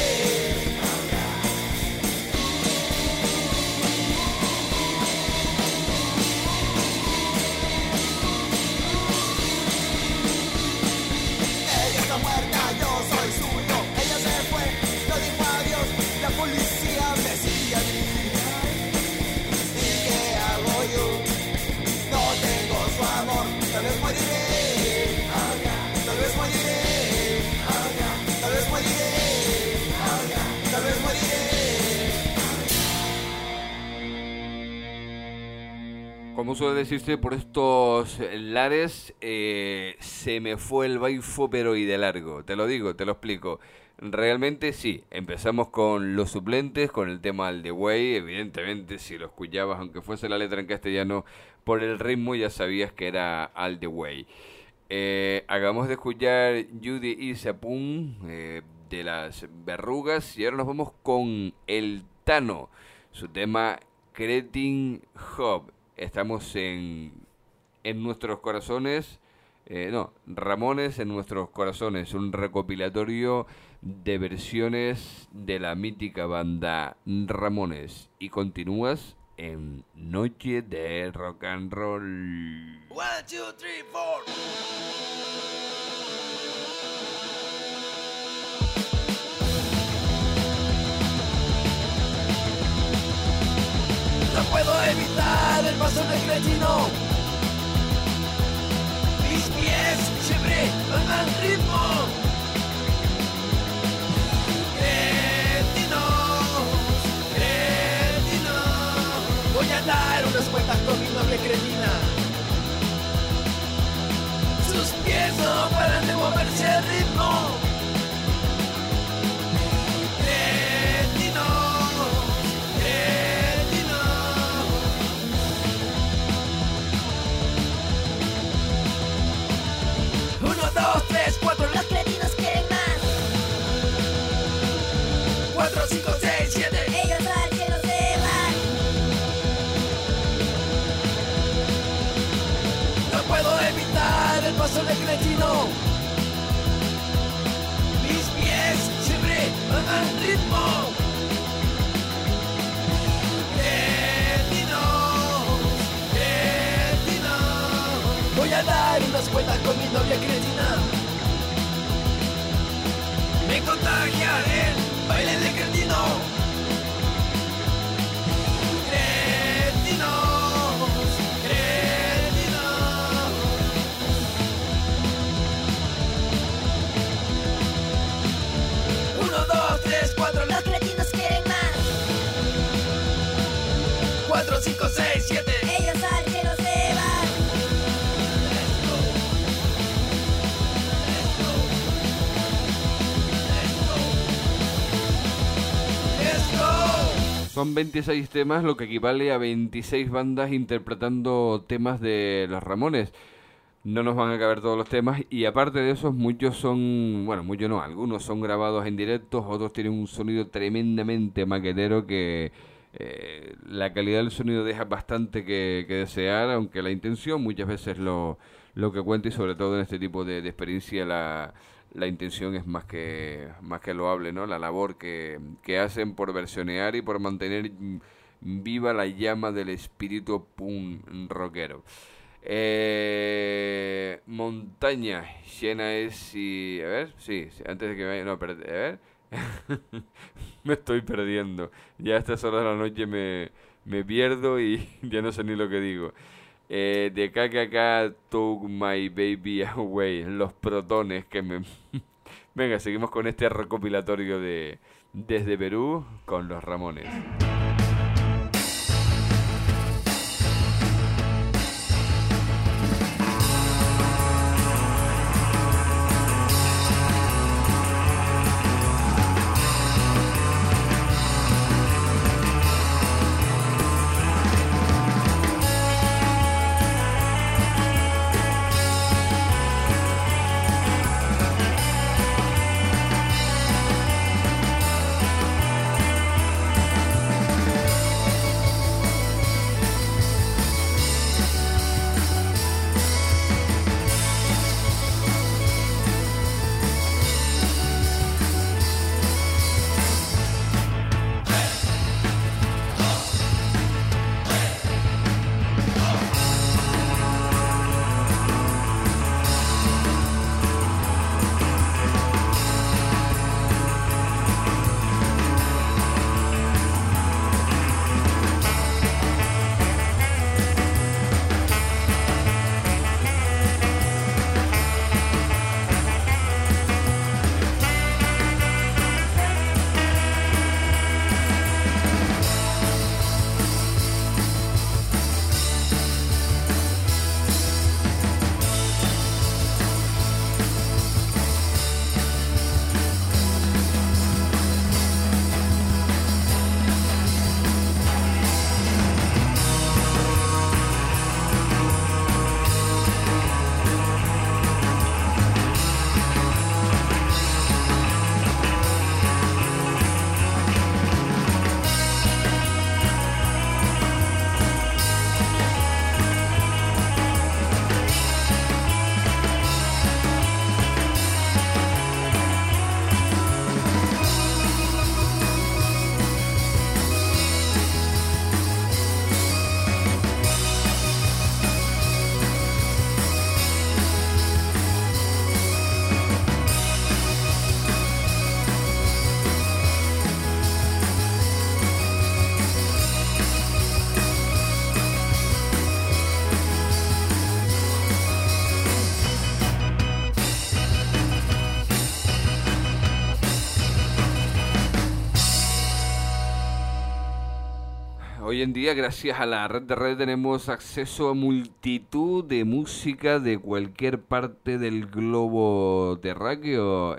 Ella está muerta, yo soy suyo. Ella se fue, no dijo adiós, la policía me sigue a mí. ¿Y qué hago yo? No tengo su amor, tal vez moriré, tal vez moriré, tal vez moriré, tal vez moriré. Como suele decirse por estos lares, se me fue el baifo pero y de largo. Te lo digo, te lo explico. Realmente sí, empezamos con Los Suplentes, con el tema All the Way. Evidentemente, si lo escuchabas, aunque fuese la letra en castellano, por el ritmo ya sabías que era All the Way. Acabamos de escuchar Judy y Sapun de Las Verrugas y ahora nos vamos con El Tano, su tema Cretin Hub. Estamos en nuestros corazones, Ramones en nuestros corazones, un recopilatorio de versiones de la mítica banda Ramones. Y continúas en Noche de Rock and Roll. 1, 2, 3, 4. No puedo evitar el paso del cretino. Mis pies siempre van al ritmo. Cretinos, voy a dar unas vueltas con mi novia cretina. Sus pies no paran de moverse al ritmo. Los cretinos quieren más. 4, 5, 6, 7. Ellos al cielo se van. No puedo evitar el paso del cretino. Mis pies siempre van al ritmo. Cretinos, voy a dar unas vueltas con mi novia cretina. Me contagiaré el baile de cretino. Cretinos, cretinos. 1, 2, 3, 4. Los cretinos quieren más. 4, 5, 6, 7. Ellos al cielo se van. Son 26 temas, lo que equivale a 26 bandas interpretando temas de los Ramones. No nos van a caber todos los temas y aparte de esos muchos son, bueno, muchos no, algunos son grabados en directo, otros tienen un sonido tremendamente maquetero que la calidad del sonido deja bastante que desear, aunque la intención muchas veces lo que cuenta y sobre todo en este tipo de experiencia la intención es más que loable, ¿no? La labor que hacen por versionear y por mantener viva la llama del espíritu punk rockero. Montaña llena es y... A ver, sí, antes de que me... No, a ver... me estoy perdiendo. Ya a estas horas de la noche me pierdo y ya no sé ni lo que digo. De KKK Took My Baby Away, los protones que me... Venga, seguimos con este recopilatorio de Desde Perú con los Ramones. Hoy en día, gracias a la red de redes, tenemos acceso a multitud de música de cualquier parte del globo terráqueo.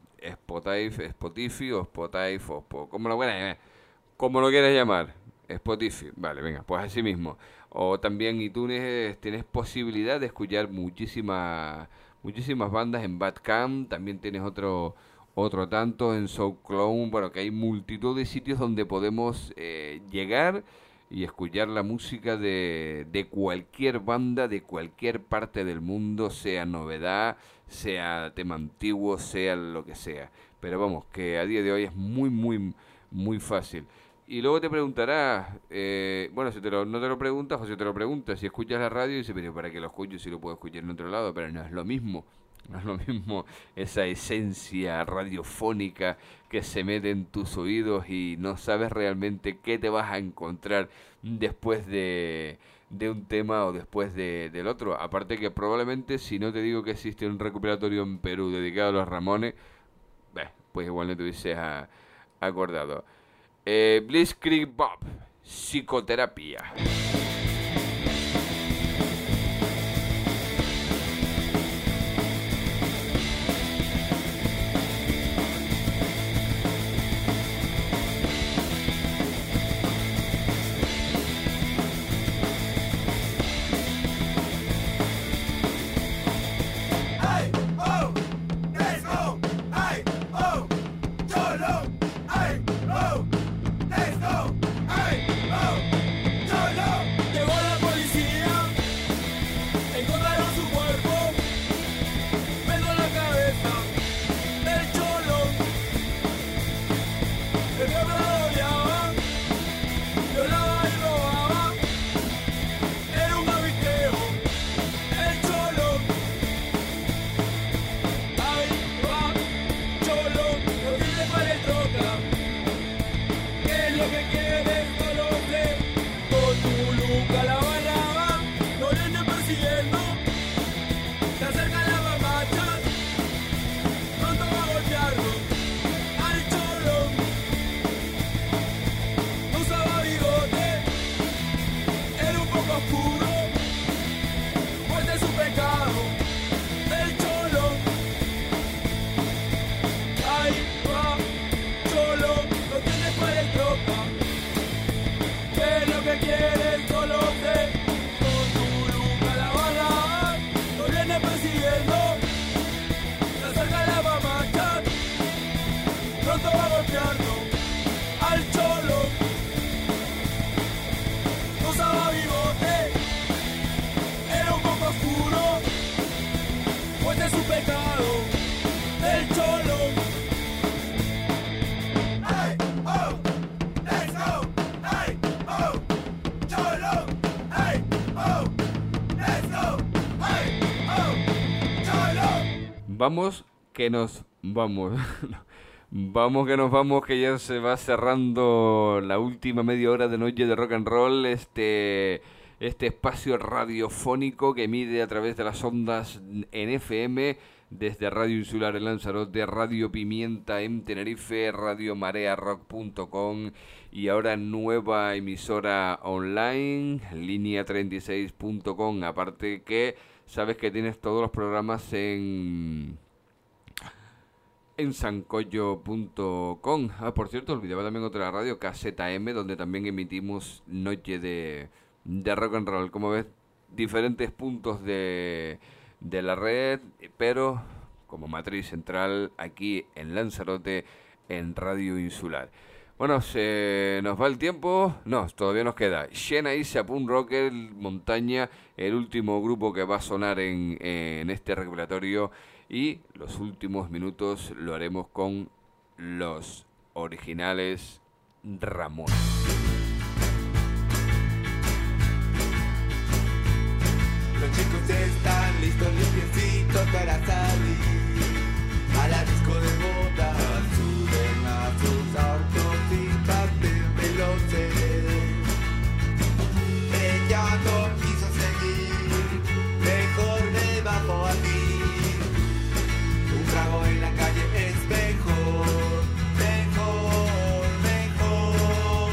Spotify o como lo quieras llamar. Spotify, vale, venga, pues así mismo. O también iTunes, tienes posibilidad de escuchar muchísimas bandas en Bandcamp. También tienes otro tanto en SoundCloud. Bueno, que hay multitud de sitios donde podemos llegar y escuchar la música de cualquier banda, de cualquier parte del mundo, sea novedad, sea tema antiguo, sea lo que sea. Pero vamos, que a día de hoy es muy, muy, muy fácil. Y luego te preguntarás, bueno, si no te lo preguntas, o si te lo preguntas, si escuchas la radio, y dices, pero ¿para qué lo escucho si lo puedo escuchar en otro lado? Pero no es lo mismo. No es lo mismo esa esencia radiofónica que se mete en tus oídos y no sabes realmente qué te vas a encontrar después de un tema o después del otro. Aparte que probablemente, si no te digo que existe un recopilatorio en Perú dedicado a los Ramones, pues igual no te hubieses acordado. Blitzkrieg Bob, psicoterapia. Vamos, que nos vamos. Vamos, que nos vamos, que ya se va cerrando la última media hora de Noche de Rock and Roll. Este espacio radiofónico que mide a través de las ondas en FM, desde Radio Insular en Lanzarote, Radio Pimienta en Tenerife, radiomarearock.com y ahora nueva emisora online, linea36.com. Aparte que sabes que tienes todos los programas en sancoyo.com. Por cierto, olvidaba también otra radio, KZM, donde también emitimos Noche de Rock and Roll. Como ves, diferentes puntos de la red, pero como matriz central aquí en Lanzarote, en Radio Insular. Bueno, se nos va el tiempo. No, todavía nos queda Xena Isa, Punk Rocker, Montaña, el último grupo que va a sonar en este recuperatorio, y los últimos minutos lo haremos con los originales Ramón. Los chicos están listos, limpiecitos para salir a la disco de moda. Suben a sus autos y parten veloces. Ella no quiso seguir, mejor me bajo aquí. Un trago en la calle es mejor, mejor, mejor.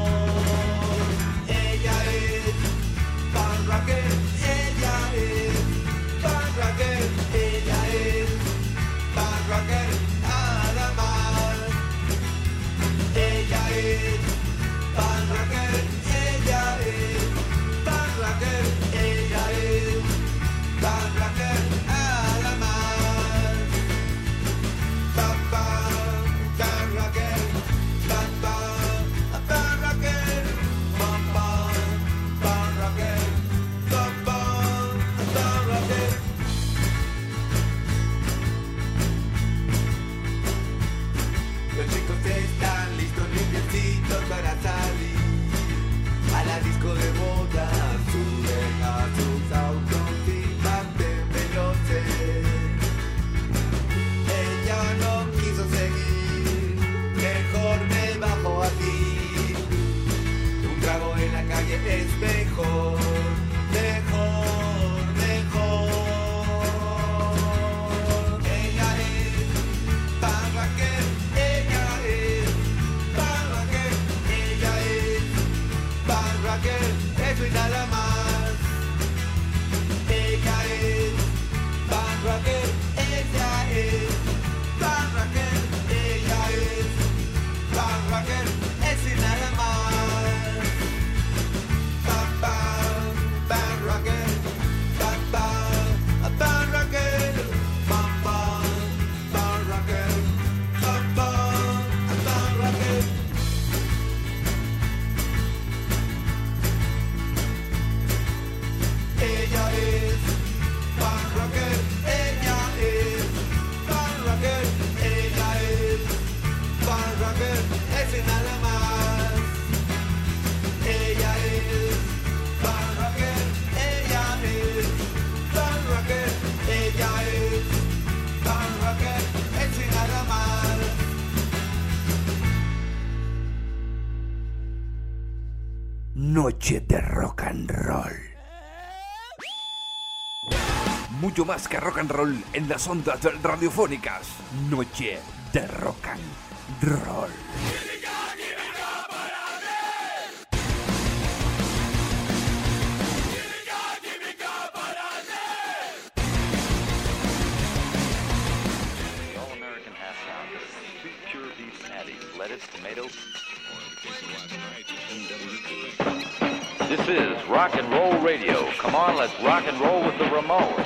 Ella es punk rocker. Ella es Noche de rock and roll. Mucho más que rock and roll en las ondas radiofónicas. Noche de rock and roll. This is rock and roll radio. Come on, let's rock and roll with the Ramones.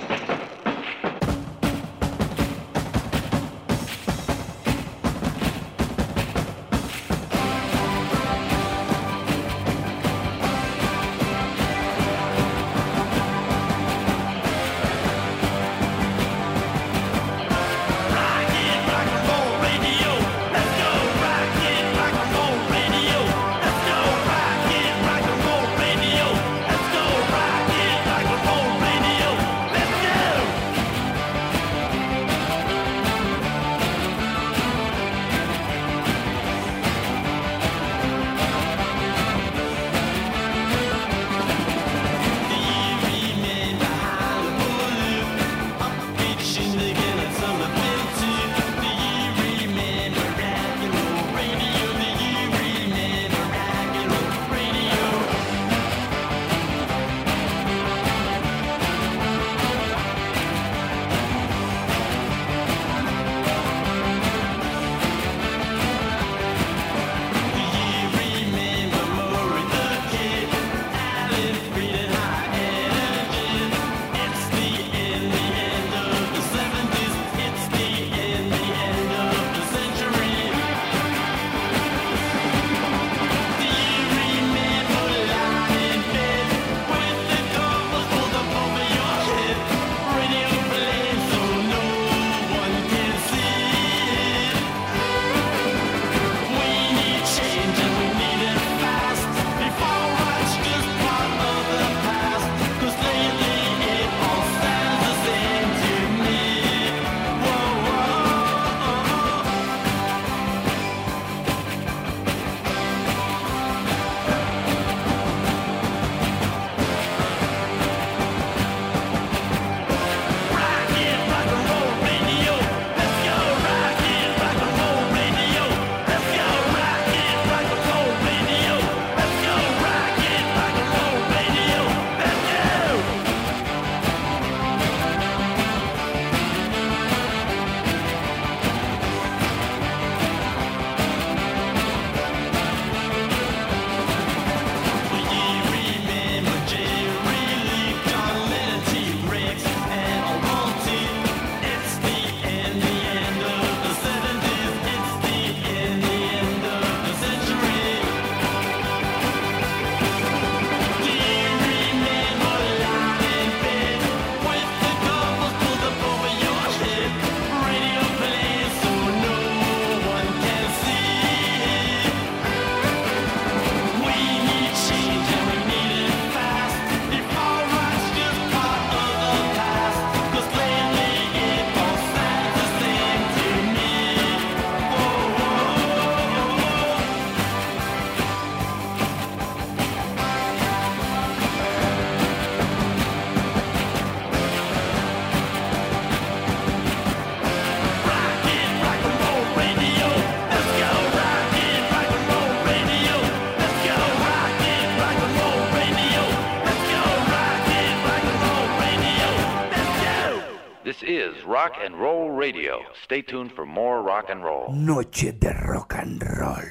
Rock and Roll Radio. Stay tuned for more rock and roll. Noche de rock and roll.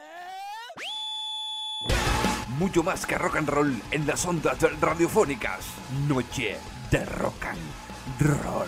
Mucho más que rock and roll en las ondas radiofónicas. Noche de rock and roll.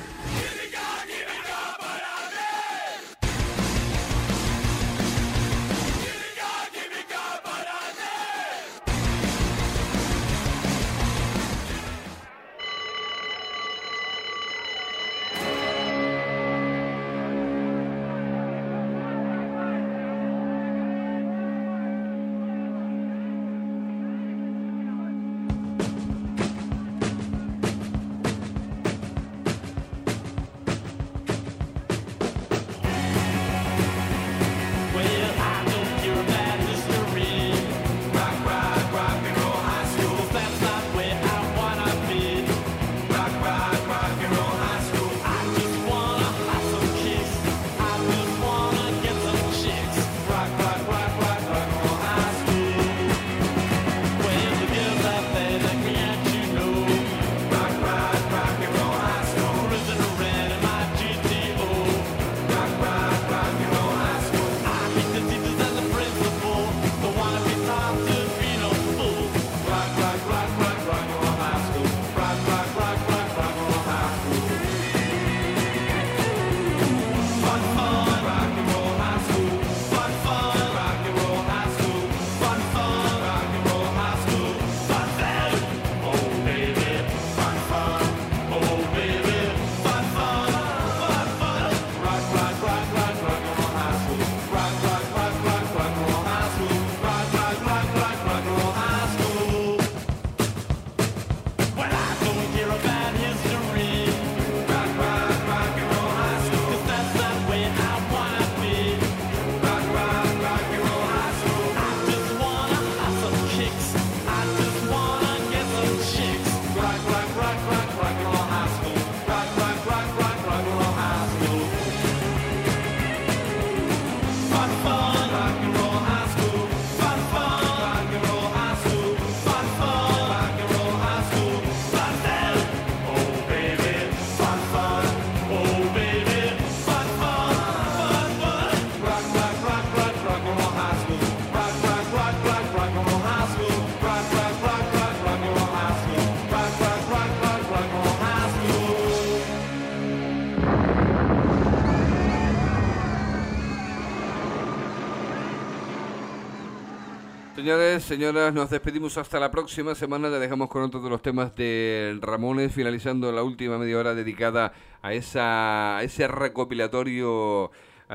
Señores, señoras, nos despedimos hasta la próxima semana. Le dejamos con otro de los temas de Ramones, finalizando la última media hora dedicada a ese recopilatorio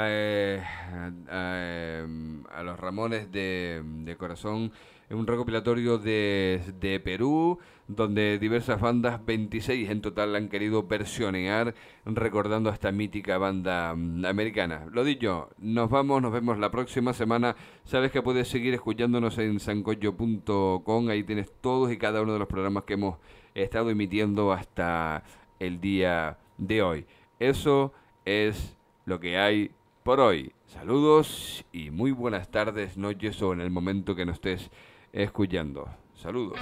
a los Ramones de corazón. Un recopilatorio de Perú, donde diversas bandas, 26 en total, han querido versionear, recordando a esta mítica banda americana. Lo dicho, nos vemos la próxima semana. Sabes que puedes seguir escuchándonos en sancocho.com. Ahí tienes todos y cada uno de los programas que hemos estado emitiendo hasta el día de hoy. Eso es lo que hay por hoy. Saludos y muy buenas tardes, noches o en el momento que nos estés escuchando. Saludos.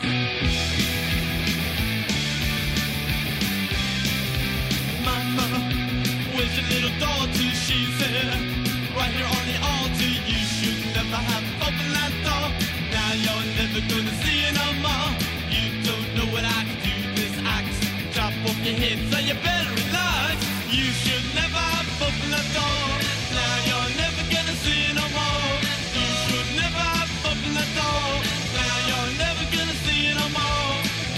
Mama, where's your little daughter? She's here, right here on the altar. You should never have opened that door. Now you're never gonna see it no more. You don't know what I can do this axe. Chop off your head, so you better relax. You should never have opened that door. Now you're never gonna see it no more. You should never have opened that door. Now you're never gonna see it no more.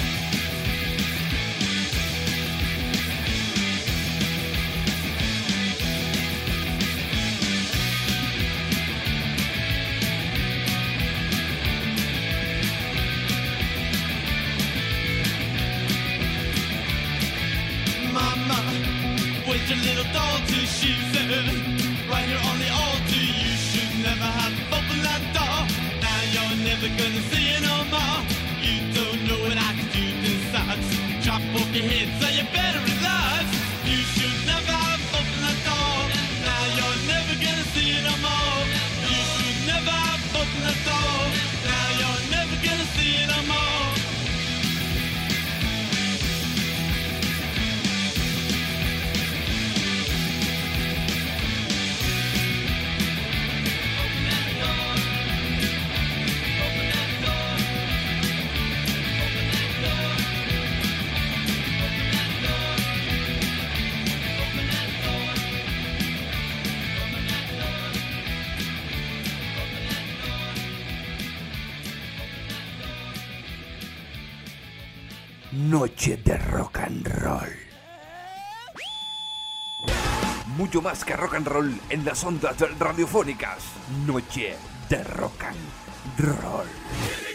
Mama, where's your little daughter? She's there, right here on the altar. You should never have opened that door. Now you're never gonna see it no more. You don't know what I can do this sucks. Chop off your head, so you better relax. You should never have opened that door. Now you're never gonna see it no more. You should never have opened that door. Now you're never gonna see it no more. Noche de rock and roll. Mucho más que rock and roll en las ondas radiofónicas. Noche de rock and roll.